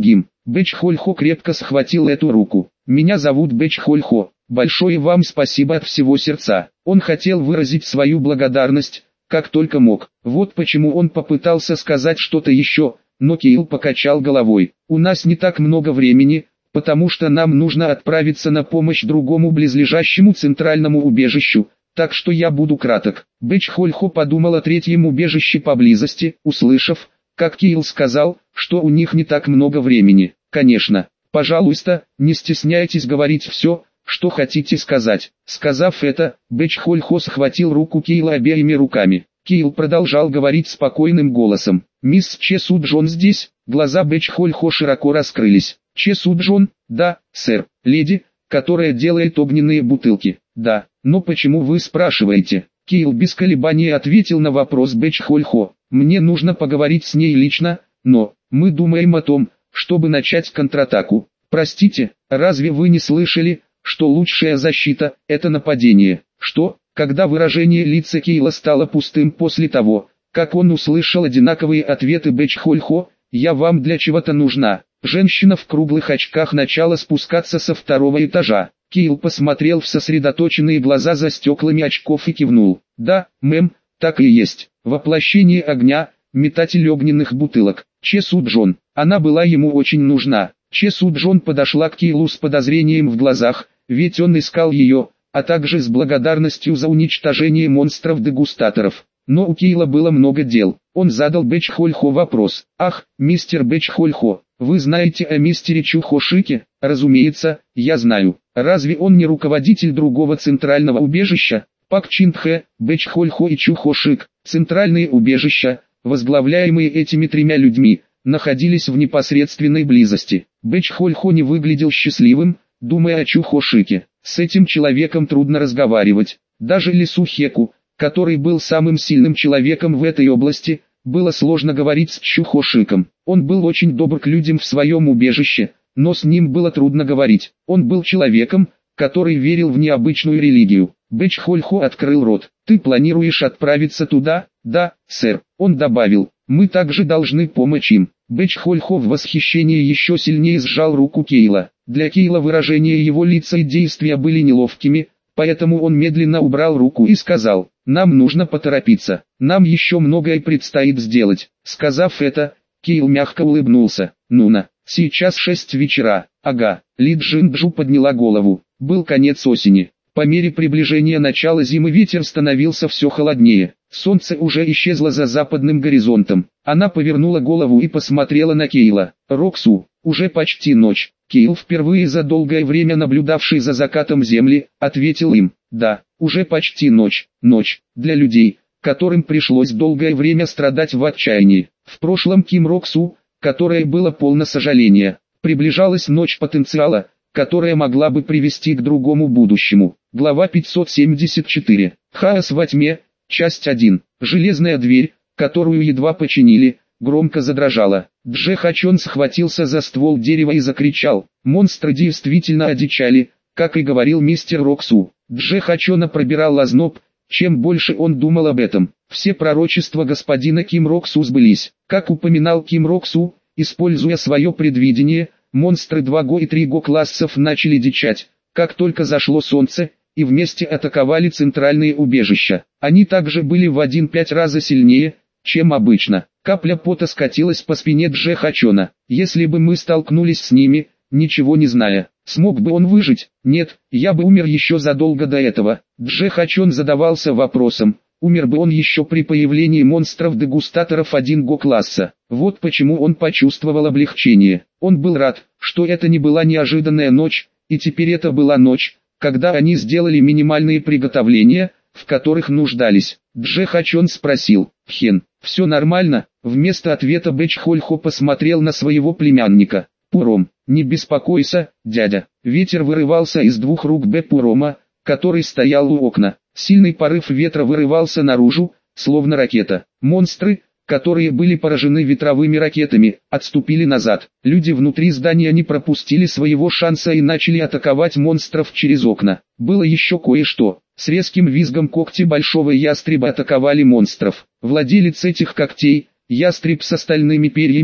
[SPEAKER 1] Бэч-Холь-Хо крепко схватил эту руку. «Меня зовут Бэч-Холь-Хо. Большое вам спасибо от всего сердца». Он хотел выразить свою благодарность, как только мог. Вот почему он попытался сказать что-то еще, но Кейл покачал головой. «У нас не так много времени, потому что нам нужно отправиться на помощь другому близлежащему центральному убежищу, так что я буду краток». Бэч-Холь-Хо подумал о третьем убежище поблизости, услышав, как Кейл сказал, что у них не так много времени. «Конечно, пожалуйста, не стесняйтесь говорить все, что хотите сказать». Сказав это, Бэч-Холь-Хо схватил руку Кейла обеими руками. Кейл продолжал говорить спокойным голосом. «Мисс Че Суджон здесь?» Глаза Бэч-Холь-Хо широко раскрылись. «Че Суджон?» «Да, сэр. Леди, которая делает огненные бутылки». «Да, но почему вы спрашиваете?» Кейл без колебаний ответил на вопрос Бэч-Холь-Хо. «Мне нужно поговорить с ней лично, но мы думаем о том, чтобы начать контратаку». «Простите, разве вы не слышали, что лучшая защита – это нападение?» «Что?» Когда выражение лица Кейла стало пустым после того, как он услышал одинаковые ответы Бэч-Холь-Хо, «Я вам для чего-то нужна». Женщина в круглых очках начала спускаться со второго этажа. Кейл посмотрел в сосредоточенные глаза за стеклами очков и кивнул. «Да, мэм, так и есть. Воплощение огня, метатель огненных бутылок. Че Суджон». Она была ему очень нужна. Че Суджон подошла к Кейлу с подозрением в глазах, ведь он искал ее, а также с благодарностью за уничтожение монстров-дегустаторов. Но у Кейла было много дел. Он задал Бэч-Холь-Хо вопрос. «Ах, мистер Бэч-Холь-Хо, вы знаете о мистере Чу-Хо-Шике?» «Разумеется, я знаю. Разве он не руководитель другого центрального убежища?» Пак Чин-Тхэ, Бэч-Холь-Хо и Чу-Хо-Шик, центральные убежища, возглавляемые этими тремя людьми, находились в непосредственной близости. Бэч-Холь-Хо не выглядел счастливым, думая о Чу-Хо-Шике. С этим человеком трудно разговаривать. Даже Лису Хеку, который был самым сильным человеком в этой области, было сложно говорить с Чу-Хо-Шиком. Он был очень добр к людям в своем убежище, но с ним было трудно говорить. Он был человеком, который верил в необычную религию. Бэч-Холь-Хо открыл рот. «Ты планируешь отправиться туда?» «Да, сэр». Он добавил, «Мы также должны помочь им». Бэч-Холь-Хо в восхищении еще сильнее сжал руку Кейла. Для Кейла выражения его лица и действия были неловкими, поэтому он медленно убрал руку и сказал, «Нам нужно поторопиться, нам еще многое предстоит сделать». Сказав это, Кейл мягко улыбнулся. «Нуна, сейчас шесть вечера». «Ага». Ли Джинджу подняла голову. Был конец осени. По мере приближения начала зимы ветер становился все холоднее. Солнце уже исчезло за западным горизонтом. Она повернула голову и посмотрела на Кейла. «Роксу, уже почти ночь». Кейл, впервые за долгое время наблюдавший за закатом земли, ответил им. «Да, уже почти ночь. Ночь для людей, которым пришлось долгое время страдать в отчаянии». В прошлом Ким Роксу, которое было полно сожаления, приближалась ночь потенциала, которая могла бы привести к другому будущему. Глава пятьсот семьдесят четыре. Хаос во тьме. Часть один. Железная дверь, которую едва починили, громко задрожала. Дже Хачон схватился за ствол дерева и закричал. Монстры действительно одичали, как и говорил мистер Роксу. Дже Хачона пробирал озноб, чем больше он думал об этом. Все пророчества господина Ким Роксу сбылись. Как упоминал Ким Роксу, используя свое предвидение, монстры два го и три го классов начали дичать, как только зашло солнце, и вместе атаковали центральные убежища. Они также были в один-пять раза сильнее, чем обычно. Капля пота скатилась по спине Дже Хачона. Если бы мы столкнулись с ними, ничего не зная, смог бы он выжить? Нет, я бы умер еще задолго до этого. Дже Хачон задавался вопросом, умер бы он еще при появлении монстров-дегустаторов один го класса. Вот почему он почувствовал облегчение. Он был рад, что это не была неожиданная ночь, и теперь это была ночь, когда они сделали минимальные приготовления, в которых нуждались. Дже Хачон спросил, «Хен, все нормально?» Вместо ответа Бэч-Холь-Хо посмотрел на своего племянника. «Пуром, не беспокойся, дядя». Ветер вырывался из двух рук Бэ Пурома, который стоял у окна. Сильный порыв ветра вырывался наружу, словно ракета. Монстры, которые были поражены ветровыми ракетами, отступили назад. Люди внутри здания не пропустили своего шанса и начали атаковать монстров через окна. Было еще кое-что. С резким визгом когти большого ястреба атаковали монстров. Владелец этих когтей, ястреб с остальными перьями,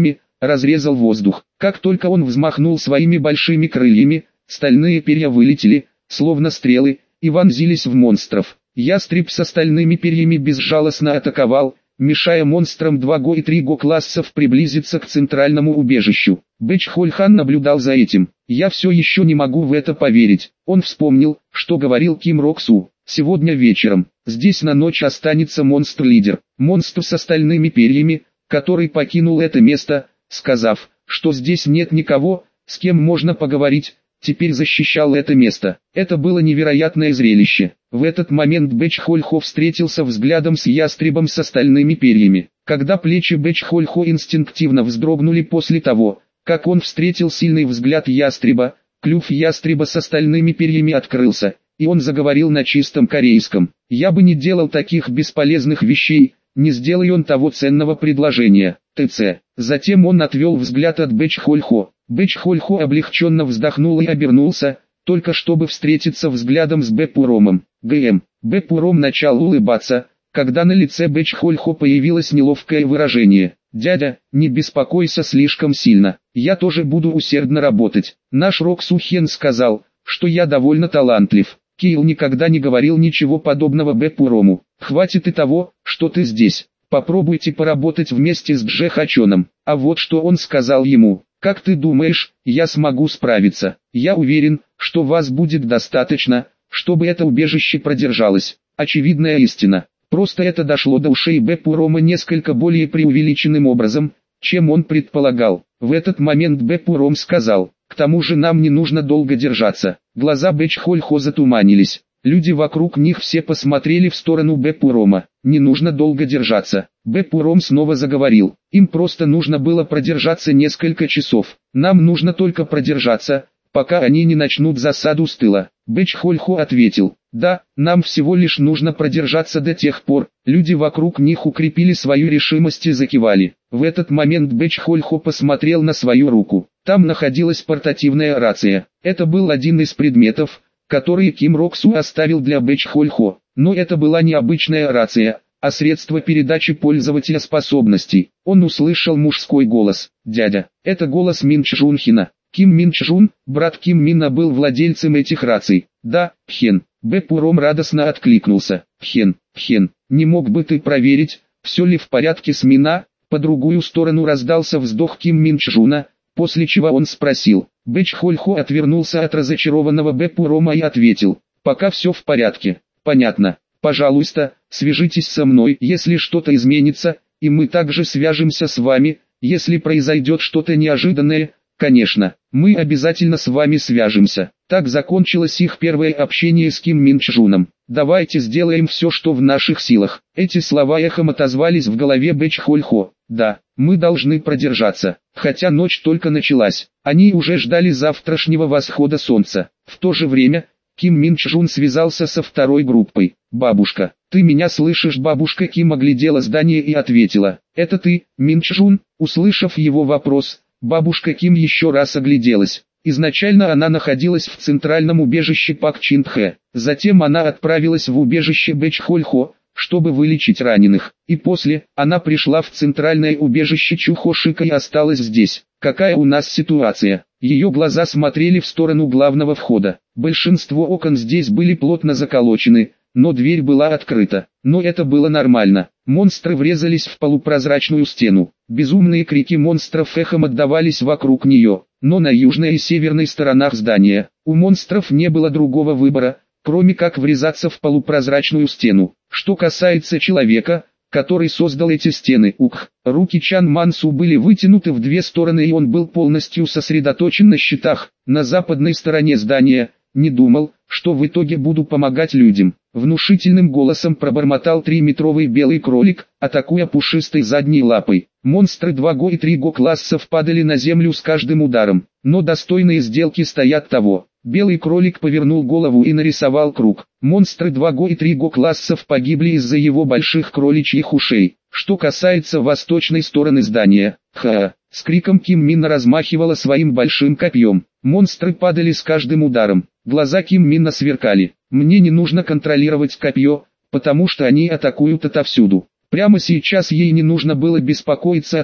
[SPEAKER 1] разрезал воздух. Как только он взмахнул своими большими крыльями, стальные перья вылетели, словно стрелы, и вонзились в монстров. Ястреб с стальными перьями безжалостно атаковал, мешая монстрам два го и три го классов приблизиться к центральному убежищу. Бэчхольхан наблюдал за этим. «Я все еще не могу в это поверить». Он вспомнил, что говорил Ким Рок-су. «Сегодня вечером, здесь на ночь останется монстр-лидер, монстр с стальными перьями, который покинул это место, сказав, что здесь нет никого, с кем можно поговорить, теперь защищал это место». Это было невероятное зрелище. В этот момент Бэчхольхо встретился взглядом с ястребом с стальными перьями. Когда плечи Бэчхольхо инстинктивно вздрогнули после того, как он встретил сильный взгляд ястреба, клюв ястреба с стальными перьями открылся, и он заговорил на чистом корейском. «Я бы не делал таких бесполезных вещей, не сделай он того ценного предложения, т.ц». Затем он отвел взгляд от Бэчхольхо. Бэчхольхо облегченно вздохнул и обернулся, только чтобы встретиться взглядом с Бэпуромом. ГМ. Бэпуром начал улыбаться, когда на лице Бэчхольхо появилось неловкое выражение. «Дядя, не беспокойся слишком сильно, я тоже буду усердно работать». Наш Рок-су Хен сказал, что я довольно талантлив. Киил никогда не говорил ничего подобного Бэпурому. «Хватит и того, что ты здесь. Попробуйте поработать вместе с Дже Хачоном». А вот что он сказал ему. «Как ты думаешь, я смогу справиться? Я уверен, что вас будет достаточно, чтобы это убежище продержалось». Очевидная истина. Просто это дошло до ушей Бэпурома несколько более преувеличенным образом, чем он предполагал. В этот момент Бэпуром сказал: «К тому же нам не нужно долго держаться». Глаза Бэчхольхо затуманились. Люди вокруг них все посмотрели в сторону Бэпурома. «Не нужно долго держаться». Бэпуром снова заговорил. «Им просто нужно было продержаться несколько часов. Нам нужно только продержаться, пока они не начнут засаду с тыла». Бэчхольхо ответил: «Да, нам всего лишь нужно продержаться до тех пор». Люди вокруг них укрепили свою решимость и закивали. В этот момент Бэчхольхо посмотрел на свою руку. Там находилась портативная рация. Это был один из предметов, которые Ким Рок-су оставил для Бэчхольхо. Но это была не обычная рация, а средство передачи пользователя способностей. Он услышал мужской голос. «Дядя». Это голос Мин Чжунхина. Ким Мин Чжун, брат Ким Мина, был владельцем этих раций. «Да, Хен». Бэпуром радостно откликнулся. «Хен, Хен, не мог бы ты проверить, все ли в порядке с Мина?» По другую сторону раздался вздох Ким Мин Чжуна, после чего он спросил. Бэчхольхо отвернулся от разочарованного Бэпурома и ответил: «Пока все в порядке». «Понятно. Пожалуйста, свяжитесь со мной, если что-то изменится, и мы также свяжемся с вами, если произойдет что-то неожиданное». «Конечно, мы обязательно с вами свяжемся». Так закончилось их первое общение с Ким Мин Чжуном. «Давайте сделаем все, что в наших силах». Эти слова эхом отозвались в голове Бэчхольхо. «Да, мы должны продержаться, хотя ночь только началась». Они уже ждали завтрашнего восхода солнца. В то же время, Ким Мин Чжун связался со второй группой. «Бабушка, ты меня слышишь?» Бабушка Ким оглядела здание и ответила: «Это ты, Мин Чжун?» Услышав его вопрос, бабушка Ким еще раз огляделась. Изначально она находилась в центральном убежище Пак Чин Тхэ. Затем она отправилась в убежище Бэчхольхо, чтобы вылечить раненых. И после, она пришла в центральное убежище Чухошика и осталась здесь. «Какая у нас ситуация?» Ее глаза смотрели в сторону главного входа. Большинство окон здесь были плотно заколочены, но дверь была открыта. Но это было нормально. Монстры врезались в полупрозрачную стену. Безумные крики монстров эхом отдавались вокруг нее. Но на южной и северной сторонах здания у монстров не было другого выбора, кроме как врезаться в полупрозрачную стену. Что касается человека, который создал эти стены, ух, руки Чан Мансу были вытянуты в две стороны, и он был полностью сосредоточен на щитах. На западной стороне здания не думал, что в итоге буду помогать людям. Внушительным голосом пробормотал трехметровый белый кролик, атакуя пушистой задней лапой. Монстры два го и три го классов падали на землю с каждым ударом, но достойные сделки стоят того. Белый кролик повернул голову и нарисовал круг. Монстры два го и три го классов погибли из-за его больших кроличьих ушей. Что касается восточной стороны здания, ха, с криком Ким Мина размахивала своим большим копьем. Монстры падали с каждым ударом. Глаза Ким Мина сверкали. «Мне не нужно контролировать копье, потому что они атакуют отовсюду». Прямо сейчас ей не нужно было беспокоиться о том,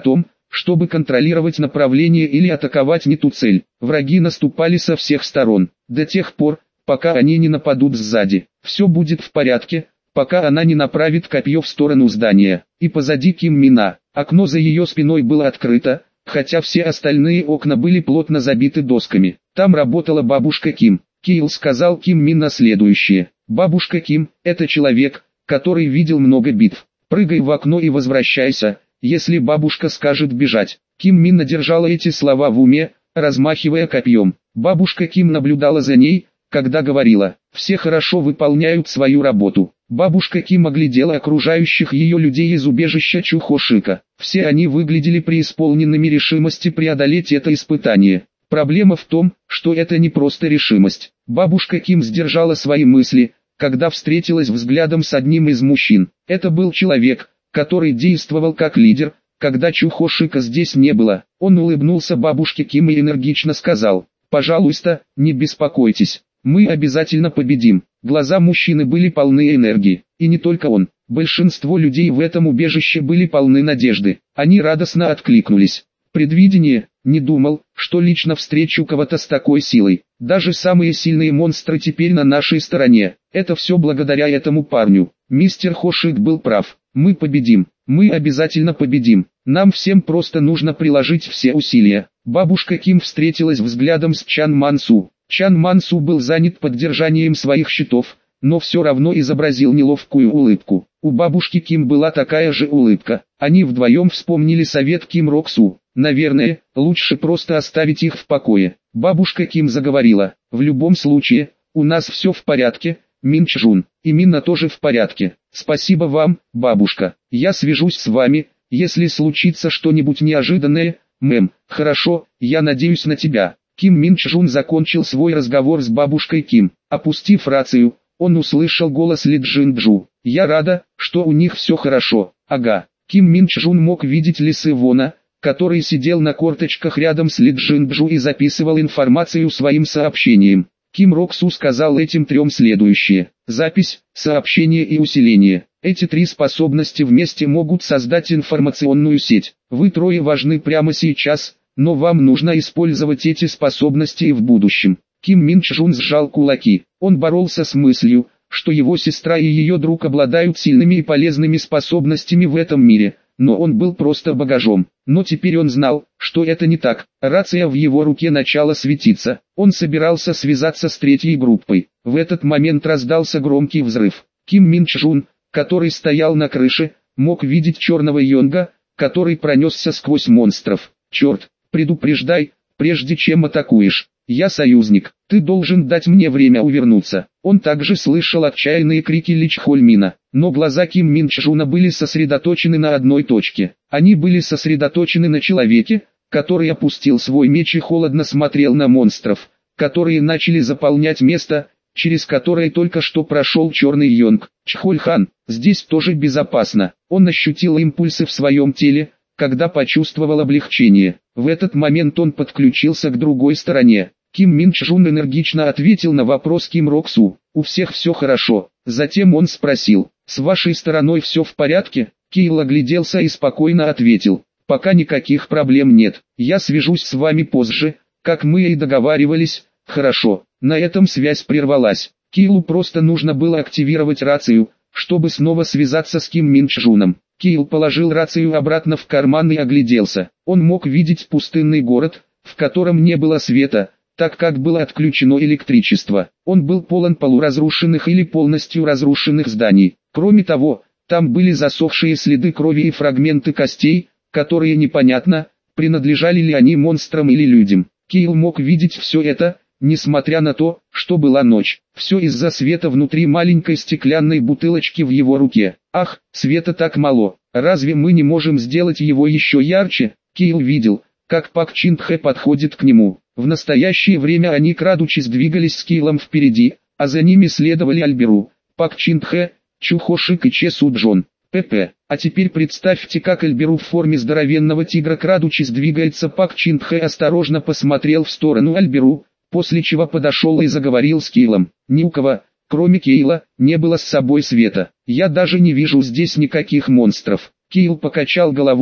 [SPEAKER 1] чтобы контролировать направление или атаковать не ту цель. Враги наступали со всех сторон, до тех пор, пока они не нападут сзади. Все будет в порядке, пока она не направит копье в сторону здания. И позади Ким Мина, окно за ее спиной было открыто, хотя все остальные окна были плотно забиты досками. Там работала бабушка Ким. Кейл сказал Ким Мина следующее. Бабушка Ким – это человек, который видел много битв. Прыгай в окно и возвращайся, если бабушка скажет бежать. Ким Мина держала эти слова в уме, размахивая копьем. Бабушка Ким наблюдала за ней, когда говорила, все хорошо выполняют свою работу. Бабушка Ким оглядела окружающих ее людей из убежища Чухошика. Все они выглядели преисполненными решимости преодолеть это испытание. Проблема в том, что это не просто решимость. Бабушка Ким сдержала свои мысли, когда встретилась взглядом с одним из мужчин. Это был человек, который действовал как лидер, когда Чухошика здесь не было. Он улыбнулся бабушке Ким и энергично сказал, «Пожалуйста, не беспокойтесь, мы обязательно победим». Глаза мужчины были полны энергии, и не только он. Большинство людей в этом убежище были полны надежды. Они радостно откликнулись. Предвидение, не думал, что лично встречу кого-то с такой силой. Даже самые сильные монстры теперь на нашей стороне. Это все благодаря этому парню. Мистер Хошик был прав. Мы победим. Мы обязательно победим. Нам всем просто нужно приложить все усилия. Бабушка Ким встретилась взглядом с Чан Мансу. Чан Мансу был занят поддержанием своих щитов, но все равно изобразил неловкую улыбку. У бабушки Ким была такая же улыбка. Они вдвоем вспомнили совет Ким Роксу. Наверное, лучше просто оставить их в покое. Бабушка Ким заговорила. В любом случае, у нас все в порядке, Мин Чжун. И Минна тоже в порядке. Спасибо вам, бабушка. Я свяжусь с вами, если случится что-нибудь неожиданное. Мэм, хорошо, я надеюсь на тебя. Ким Мин Чжун закончил свой разговор с бабушкой Ким. Опустив рацию, он услышал голос Ли Джинджу. Я рада, что у них все хорошо. Ага. Ким Мин Чжун мог видеть Ли Сывона, который сидел на корточках рядом с Ли Джинджу и записывал информацию своим сообщением. Ким Роксу сказал этим трем следующее. Запись, сообщение и усиление. Эти три способности вместе могут создать информационную сеть. Вы трое важны прямо сейчас, но вам нужно использовать эти способности и в будущем. Ким Мин Чжун сжал кулаки. Он боролся с мыслью, что его сестра и ее друг обладают сильными и полезными способностями в этом мире, но он был просто багажом. Но теперь он знал, что это не так. Рация в его руке начала светиться. Он собирался связаться с третьей группой. В этот момент раздался громкий взрыв. Ким Мин Чжун, который стоял на крыше, мог видеть черного Йонга, который пронесся сквозь монстров. «Черт, предупреждай, прежде чем атакуешь. Я союзник, ты должен дать мне время увернуться». Он также слышал отчаянные крики Ли Чхольмина, но глаза Ким Мин Чжуна были сосредоточены на одной точке. Они были сосредоточены на человеке, который опустил свой меч и холодно смотрел на монстров, которые начали заполнять место, через которое только что прошел черный Йонг. Чхоль-хан, здесь тоже безопасно. Он ощутил импульсы в своем теле, когда почувствовал облегчение. В этот момент он подключился к другой стороне. Ким Мин Чжун энергично ответил на вопрос Ким Роксу. «У всех все хорошо». Затем он спросил, «С вашей стороной все в порядке?» Кейл огляделся и спокойно ответил, «Пока никаких проблем нет. Я свяжусь с вами позже, как мы и договаривались». «Хорошо». На этом связь прервалась. Кейлу просто нужно было активировать рацию, чтобы снова связаться с Ким Мин Чжуном. Кейл положил рацию обратно в карман и огляделся. Он мог видеть пустынный город, в котором не было света, так как было отключено электричество. Он был полон полуразрушенных или полностью разрушенных зданий. Кроме того, там были засохшие следы крови и фрагменты костей, которые непонятно, принадлежали ли они монстрам или людям. Кейл мог видеть все это, несмотря на то, что была ночь. Все из-за света внутри маленькой стеклянной бутылочки в его руке. Ах, света так мало. Разве мы не можем сделать его еще ярче? Кейл видел, как Пак Чин Тхэ подходит к нему. В настоящее время они крадучись двигались с Кейлом впереди, а за ними следовали Альберу, Пак Чин Тхэ, Чухошик и Че Суджон. ПП. А теперь представьте, как Альберу в форме здоровенного тигра крадучись двигается. Пак Чин Тхэ осторожно посмотрел в сторону Альберу, после чего подошел и заговорил с Кейлом. Ни у кого, кроме Кейла, не было с собой света. Я даже не вижу здесь никаких монстров. Кейл покачал головой,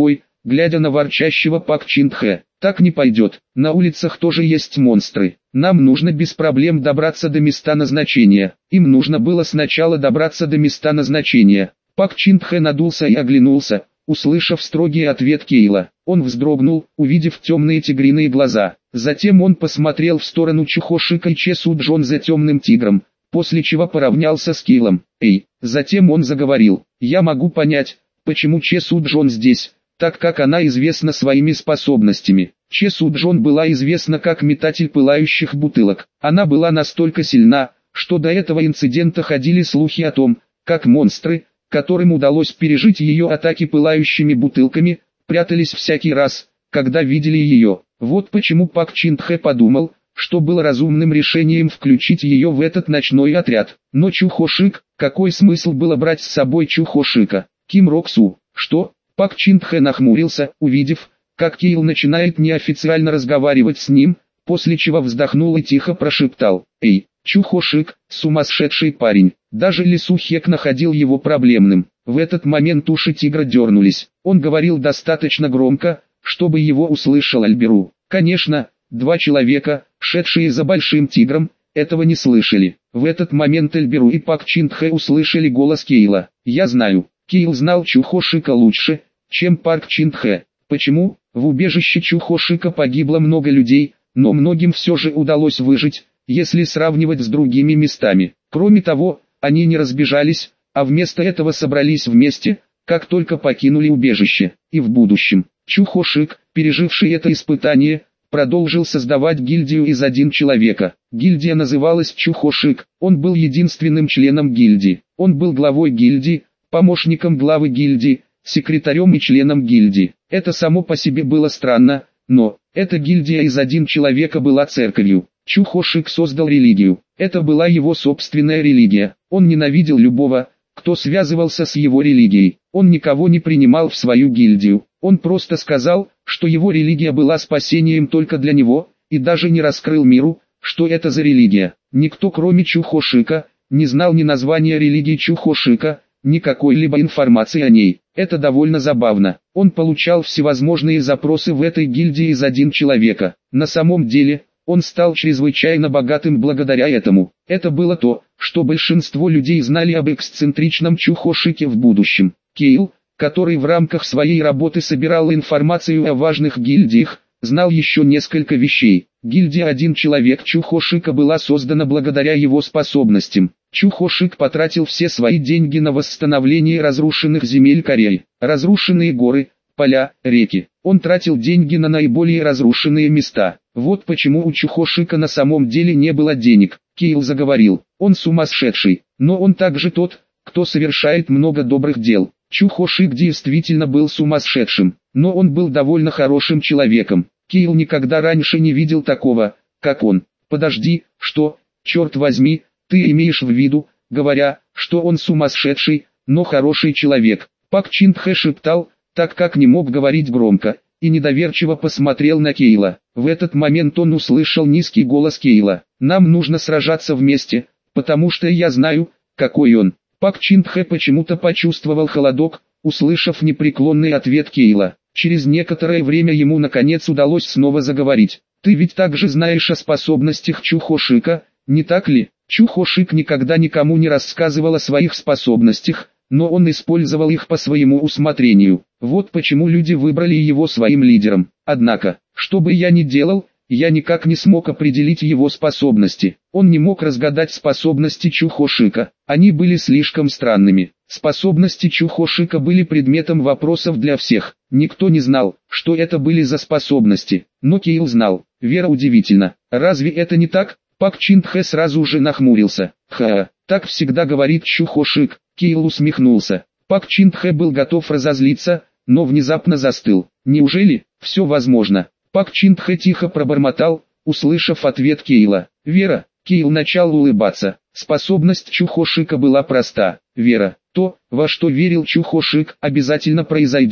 [SPEAKER 1] глядя на ворчащего Пак Чин Хэ. Так не пойдет, на улицах тоже есть монстры. Нам нужно без проблем добраться до места назначения. Им нужно было сначала добраться до места назначения. Пак Чин Хэ надулся и оглянулся, услышав строгий ответ Кейла. Он вздрогнул, увидев темные тигриные глаза. Затем он посмотрел в сторону Чухошика и Че Суджон за темным тигром, после чего поравнялся с Кейлом. «Эй!» Затем он заговорил. «Я могу понять, почему Че Суджон здесь, так как она известна своими способностями. Че Суджон была известна как метатель пылающих бутылок. Она была настолько сильна, что до этого инцидента ходили слухи о том, как монстры, которым удалось пережить ее атаки пылающими бутылками, прятались всякий раз, когда видели ее. Вот почему Пак Чин Хэ подумал, что было разумным решением включить ее в этот ночной отряд. Но Чухошик, какой смысл было брать с собой Чухошика? Ким Рок Су, что? Пак Чин Хэ нахмурился, увидев, как Кейл начинает неофициально разговаривать с ним, после чего вздохнул и тихо прошептал: «Эй, Чухошик, сумасшедший парень». Даже Лису Хек находил его проблемным. В этот момент уши тигра дернулись. Он говорил достаточно громко, чтобы его услышал Альберу. Конечно, два человека, шедшие за большим тигром, этого не слышали. В этот момент Альберу и Пак Чин Хэ услышали голос Кейла. «Я знаю». Кейл знал Чухошика лучше, чем Пак Чин Хэ. Почему? В убежище Чухошика погибло много людей, но многим все же удалось выжить, если сравнивать с другими местами. Кроме того, они не разбежались, а вместо этого собрались вместе, как только покинули убежище. И в будущем, Чухошик, переживший это испытание, продолжил создавать гильдию из один человека. Гильдия называлась Чухошик, он был единственным членом гильдии. Он был главой гильдии, помощником главы гильдии, секретарем и членом гильдии. Это само по себе было странно, но эта гильдия из один человека была церковью. Чухошик создал религию. Это была его собственная религия. Он ненавидел любого, кто связывался с его религией. Он никого не принимал в свою гильдию. Он просто сказал, что его религия была спасением только для него, и даже не раскрыл миру, что это за религия. Никто кроме Чухошика не знал ни названия религии Чухошика, ни какой-либо информации о ней. Это довольно забавно. Он получал всевозможные запросы в этой гильдии из один человека. На самом деле, он стал чрезвычайно богатым благодаря этому. Это было то, что большинство людей знали об эксцентричном Чухошике в будущем. Кейл, который в рамках своей работы собирал информацию о важных гильдиях, знал еще несколько вещей. Гильдия «Один человек» Чухошика была создана благодаря его способностям. Чухошик потратил все свои деньги на восстановление разрушенных земель Кореи. Разрушенные горы, поля, реки. Он тратил деньги на наиболее разрушенные места. Вот почему у Чухошика на самом деле не было денег. Кейл заговорил: «Он сумасшедший, но он также тот, кто совершает много добрых дел». Чухошик действительно был сумасшедшим, но он был довольно хорошим человеком. Кейл никогда раньше не видел такого, как он. «Подожди, что, черт возьми, ты имеешь в виду, говоря, что он сумасшедший, но хороший человек?» Пак Чин Хэ шептал, так как не мог говорить громко, и недоверчиво посмотрел на Кейла. В этот момент он услышал низкий голос Кейла: «Нам нужно сражаться вместе, потому что я знаю, какой он». Пак Чин Хэ почему-то почувствовал холодок, услышав непреклонный ответ Кейла. Через некоторое время ему наконец удалось снова заговорить. «Ты ведь также знаешь о способностях Чухошика, не так ли?» Чухошик никогда никому не рассказывал о своих способностях, но он использовал их по своему усмотрению. Вот почему люди выбрали его своим лидером. Однако, что бы я ни делал, я никак не смог определить его способности. Он не мог разгадать способности Чухошика. Они были слишком странными. Способности Чухошика были предметом вопросов для всех. Никто не знал, что это были за способности. Но Кейл знал. Вера, удивительно. Разве это не так? Пак Чин Хэ сразу же нахмурился. «Ха, так всегда говорит Чухошик». Кейл усмехнулся. Пак Чин Хэ был готов разозлиться, но внезапно застыл. «Неужели? Все возможно». Пак Чин Хэ тихо пробормотал, услышав ответ Кейла. «Вера». Кейл начал улыбаться. Способность Чухошика была проста. Вера. То, во что верил Чухошик, обязательно произойдет.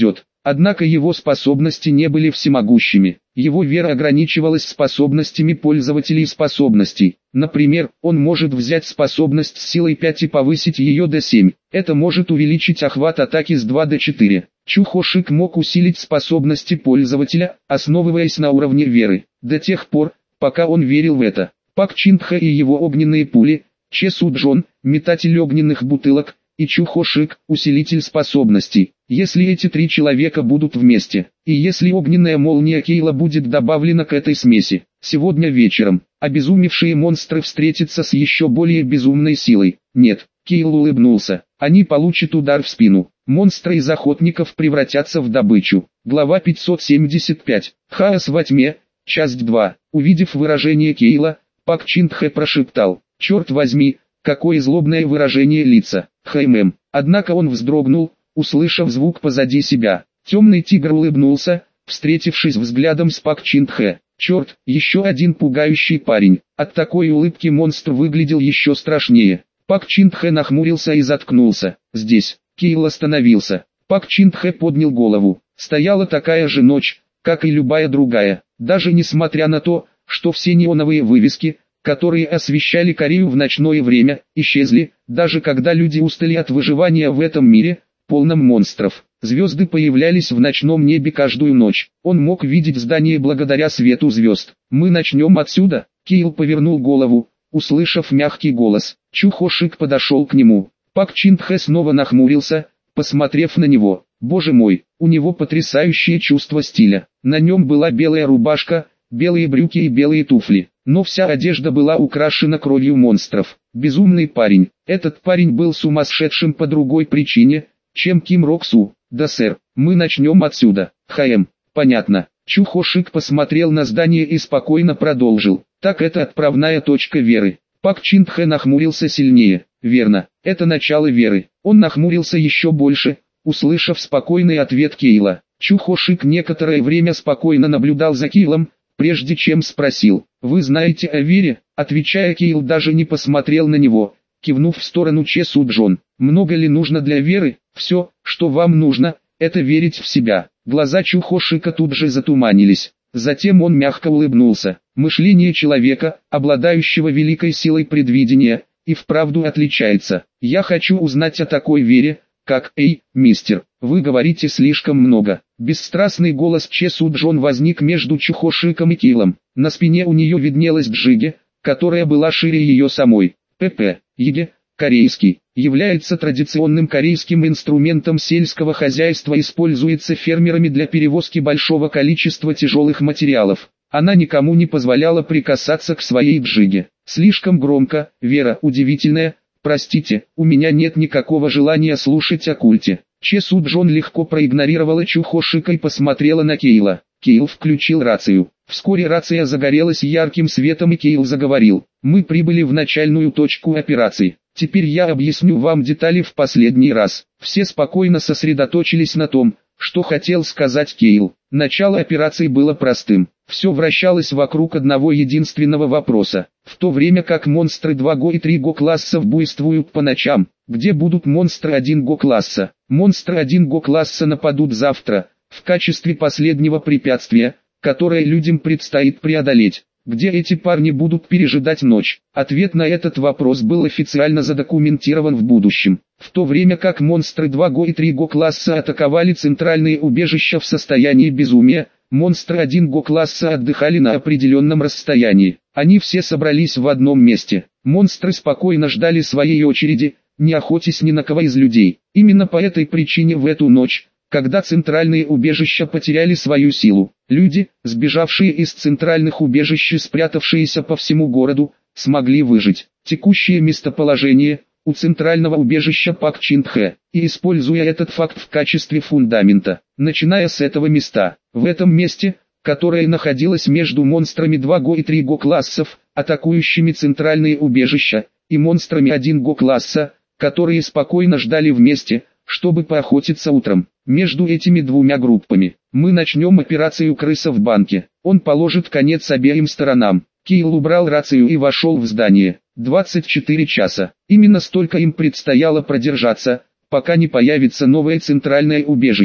[SPEAKER 1] Однако его способности не были всемогущими. Его вера ограничивалась способностями пользователей способностей. Например, он может взять способность с силой пять и повысить ее до семь. Это может увеличить охват атаки с два до четыре. Чу Хо Шик мог усилить способности пользователя, основываясь на уровне веры, до тех пор, пока он верил в это. Пак Чин Тхэ и его огненные пули, Че Су Джон, метатель огненных бутылок, и Чу Хо Шик, усилитель способностей. Если эти три человека будут вместе, и если огненная молния Кейла будет добавлена к этой смеси, сегодня вечером, обезумевшие монстры встретятся с еще более безумной силой. Нет, Кейл улыбнулся, они получат удар в спину. Монстры из охотников превратятся в добычу. Глава пятьсот семьдесят пять. Хаос во тьме, часть два. Увидев выражение Кейла, Пак Чин Тхэ прошептал: «Черт возьми, какое злобное выражение лица, Хэймэм». Однако он вздрогнул, услышав звук позади себя. Темный тигр улыбнулся, встретившись взглядом с Пак Чин Тхэ. Черт, еще один пугающий парень. От такой улыбки монстр выглядел еще страшнее. Пак Чин Тхэ нахмурился и заткнулся. Здесь. Кейл остановился. Пак Чин Тхэ поднял голову. Стояла такая же ночь, как и любая другая. Даже несмотря на то, что все неоновые вывески, которые освещали Корею в ночное время, исчезли, даже когда люди устали от выживания в этом мире, полном монстров. Звезды появлялись в ночном небе каждую ночь. Он мог видеть здание благодаря свету звезд. «Мы начнем отсюда?» Кейл повернул голову, услышав мягкий голос. Чу Хо Шик подошел к нему. Пак Чин Тхэ снова нахмурился, посмотрев на него. Боже мой, у него потрясающее чувство стиля. На нем была белая рубашка, белые брюки и белые туфли. Но вся одежда была украшена кровью монстров. Безумный парень. Этот парень был сумасшедшим по другой причине, чем Ким Рок Су. Да, сэр, мы начнем отсюда. Хаэм, понятно. Чу Хо Шик посмотрел на здание и спокойно продолжил. Так это отправная точка веры. Пак Чин Тхэ нахмурился сильнее. Верно, это начало веры. Он нахмурился еще больше, услышав спокойный ответ Кейла. Чу Хо Шик некоторое время спокойно наблюдал за Кейлом, прежде чем спросил: «Вы знаете о вере?» Отвечая, Кейл даже не посмотрел на него, кивнув в сторону Че Су Джон. «Много ли нужно для веры? Все, что вам нужно, это верить в себя». Глаза Чу Хо Шика тут же затуманились. Затем он мягко улыбнулся. Мышление человека, обладающего великой силой предвидения, и вправду отличается. Я хочу узнать о такой вере, как «Эй, мистер, вы говорите слишком много». Бесстрастный голос Че Су Джон возник между Чу Хо Шиком и Кейлом. На спине у нее виднелась джиги, которая была шире ее самой. ПП, Йиге, корейский, является традиционным корейским инструментом сельского хозяйства, используется фермерами для перевозки большого количества тяжелых материалов. Она никому не позволяла прикасаться к своей джиге. Слишком громко, Вера удивительная, простите, у меня нет никакого желания слушать о культе. Че Су Джон легко проигнорировала Чу Хо Шика и посмотрела на Кейла. Кейл включил рацию. Вскоре рация загорелась ярким светом и Кейл заговорил. Мы прибыли в начальную точку операции. Теперь я объясню вам детали в последний раз. Все спокойно сосредоточились на том, что хотел сказать Кейл. Начало операции было простым. Все вращалось вокруг одного единственного вопроса. В то время как монстры два Го и три Го классов буйствуют по ночам, где будут монстры один Го класса? Монстры один Го класса нападут завтра, в качестве последнего препятствия, которое людям предстоит преодолеть. Где эти парни будут пережидать ночь? Ответ на этот вопрос был официально задокументирован в будущем. В то время как монстры два Го и три Го класса атаковали центральные убежища в состоянии безумия, монстры один Го класса отдыхали на определенном расстоянии. Они все собрались в одном месте. Монстры спокойно ждали своей очереди, не охотясь ни на кого из людей. Именно по этой причине в эту ночь, когда центральные убежища потеряли свою силу, люди, сбежавшие из центральных убежищ и спрятавшиеся по всему городу, смогли выжить. Текущее местоположение у центрального убежища Пак Чин Тхэ, и используя этот факт в качестве фундамента, начиная с этого места, в этом месте, которое находилось между монстрами два Го и три Го классов, атакующими центральные убежища, и монстрами один Го класса, которые спокойно ждали вместе, чтобы поохотиться утром. Между этими двумя группами мы начнем операцию «Крыса в банке». Он положит конец обеим сторонам. Кейл убрал рацию и вошел в здание. двадцать четыре часа. Именно столько им предстояло продержаться, пока не появится новое центральное убежище.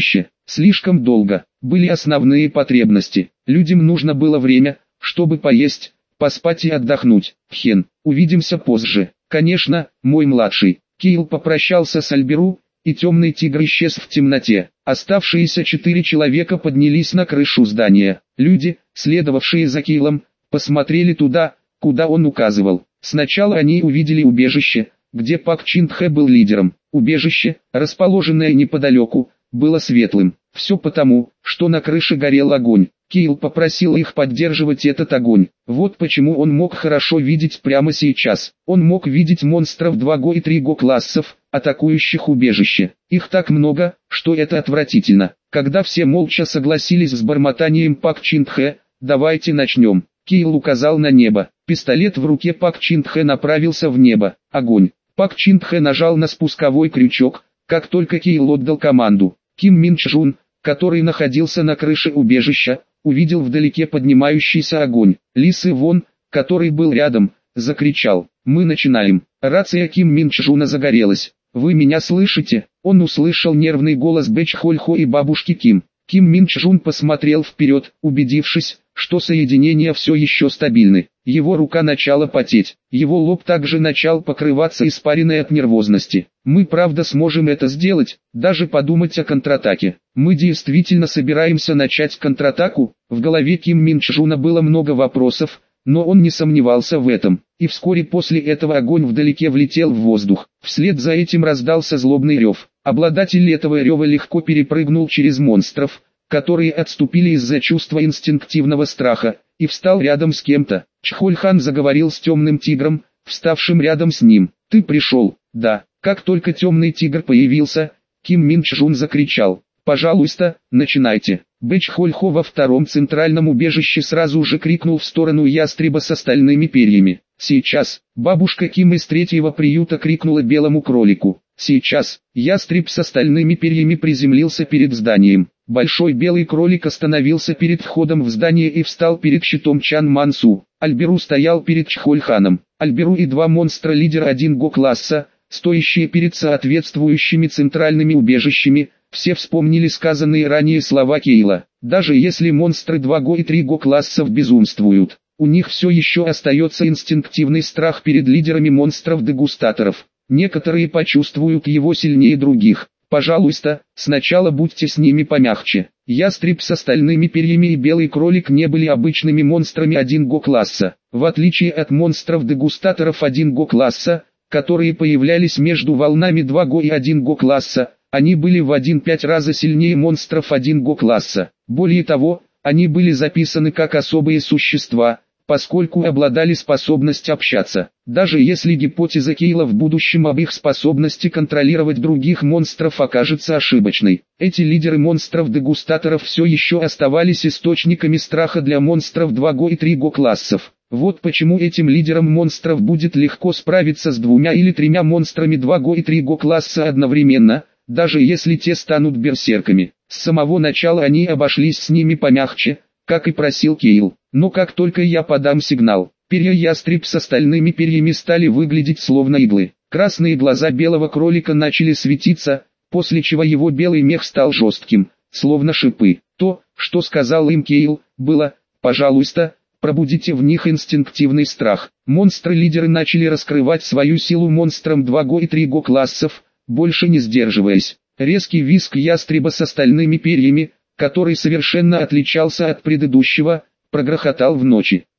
[SPEAKER 1] Слишком долго были основные потребности. Людям нужно было время, чтобы поесть, поспать и отдохнуть. Хен, увидимся позже. Конечно, мой младший. Кейл попрощался с Альберу, и темный тигр исчез в темноте. Оставшиеся четыре человека поднялись на крышу здания. Люди, следовавшие за Кейлом, посмотрели туда, куда он указывал. Сначала они увидели убежище, где Пак Чин Тхэ был лидером. Убежище, расположенное неподалеку, было светлым. Все потому, что на крыше горел огонь. Кейл попросил их поддерживать этот огонь. Вот почему он мог хорошо видеть прямо сейчас. Он мог видеть монстров два го и три го классов, атакующих убежище. Их так много, что это отвратительно. Когда все молча согласились с бормотанием Пак Чин Тхэ, «Давайте начнем». Кейл указал на небо. Пистолет в руке Пак Чин Тхэ направился в небо. Огонь. Пак Чин Тхэ нажал на спусковой крючок, как только Кейл отдал команду. Ким Мин Чжун, который находился на крыше убежища, увидел вдалеке поднимающийся огонь. Ли Сы Вон, который был рядом, закричал: «Мы начинаем». Рация Ким Мин Чжуна загорелась. «Вы меня слышите?» Он услышал нервный голос Бэч Холь Хо и бабушки Ким. Ким Мин Чжун посмотрел вперед, убедившись, что соединения все еще стабильны. Его рука начала потеть, его лоб также начал покрываться испариной от нервозности. «Мы правда сможем это сделать, даже подумать о контратаке. Мы действительно собираемся начать контратаку?» В голове Ким Мин Чжуна было много вопросов, но он не сомневался в этом. И вскоре после этого огонь вдалеке влетел в воздух. Вслед за этим раздался злобный рев. Обладатель этого рева легко перепрыгнул через монстров, которые отступили из-за чувства инстинктивного страха, и встал рядом с кем-то. Чхоль-хан заговорил с темным тигром, вставшим рядом с ним. «Ты пришел?» «Да». Как только темный тигр появился, Ким Мин Чжун закричал: «Пожалуйста, начинайте». Бэч Холь Хо во втором центральном убежище сразу же крикнул в сторону ястреба с остальными перьями. «Сейчас!» Бабушка Ким из третьего приюта крикнула белому кролику. «Сейчас!» Ястреб с остальными перьями приземлился перед зданием. Большой белый кролик остановился перед входом в здание и встал перед щитом Чан Мансу. Альберу стоял перед Чхоль-ханом. Альберу и два монстра-лидера один го класса, стоящие перед соответствующими центральными убежищами, все вспомнили сказанные ранее слова Кейла. Даже если монстры два го и три го классов безумствуют, у них все еще остается инстинктивный страх перед лидерами монстров-дегустаторов. Некоторые почувствуют его сильнее других. Пожалуйста, сначала будьте с ними помягче. Ястреб с остальными перьями и белый кролик не были обычными монстрами один го класса. В отличие от монстров-дегустаторов один го класса, которые появлялись между волнами два го и один го класса, они были в один пять раза сильнее монстров один го класса. Более того, они были записаны как особые существа, поскольку обладали способностью общаться. Даже если гипотеза Кейла в будущем об их способности контролировать других монстров окажется ошибочной, эти лидеры монстров-дегустаторов все еще оставались источниками страха для монстров два го и три го классов. Вот почему этим лидерам монстров будет легко справиться с двумя или тремя монстрами два го и три го класса одновременно, даже если те станут берсерками. С самого начала они обошлись с ними помягче, как и просил Кейл. Но как только я подам сигнал, перья ястреб с остальными перьями стали выглядеть словно иглы. Красные глаза белого кролика начали светиться, после чего его белый мех стал жестким, словно шипы. То, что сказал им Кейл, было: «Пожалуйста, пробудите в них инстинктивный страх». Монстры-лидеры начали раскрывать свою силу монстрам два го и три го классов, больше не сдерживаясь. Резкий визг ястреба с остальными перьями, который совершенно отличался от предыдущего, прогрохотал в ночи.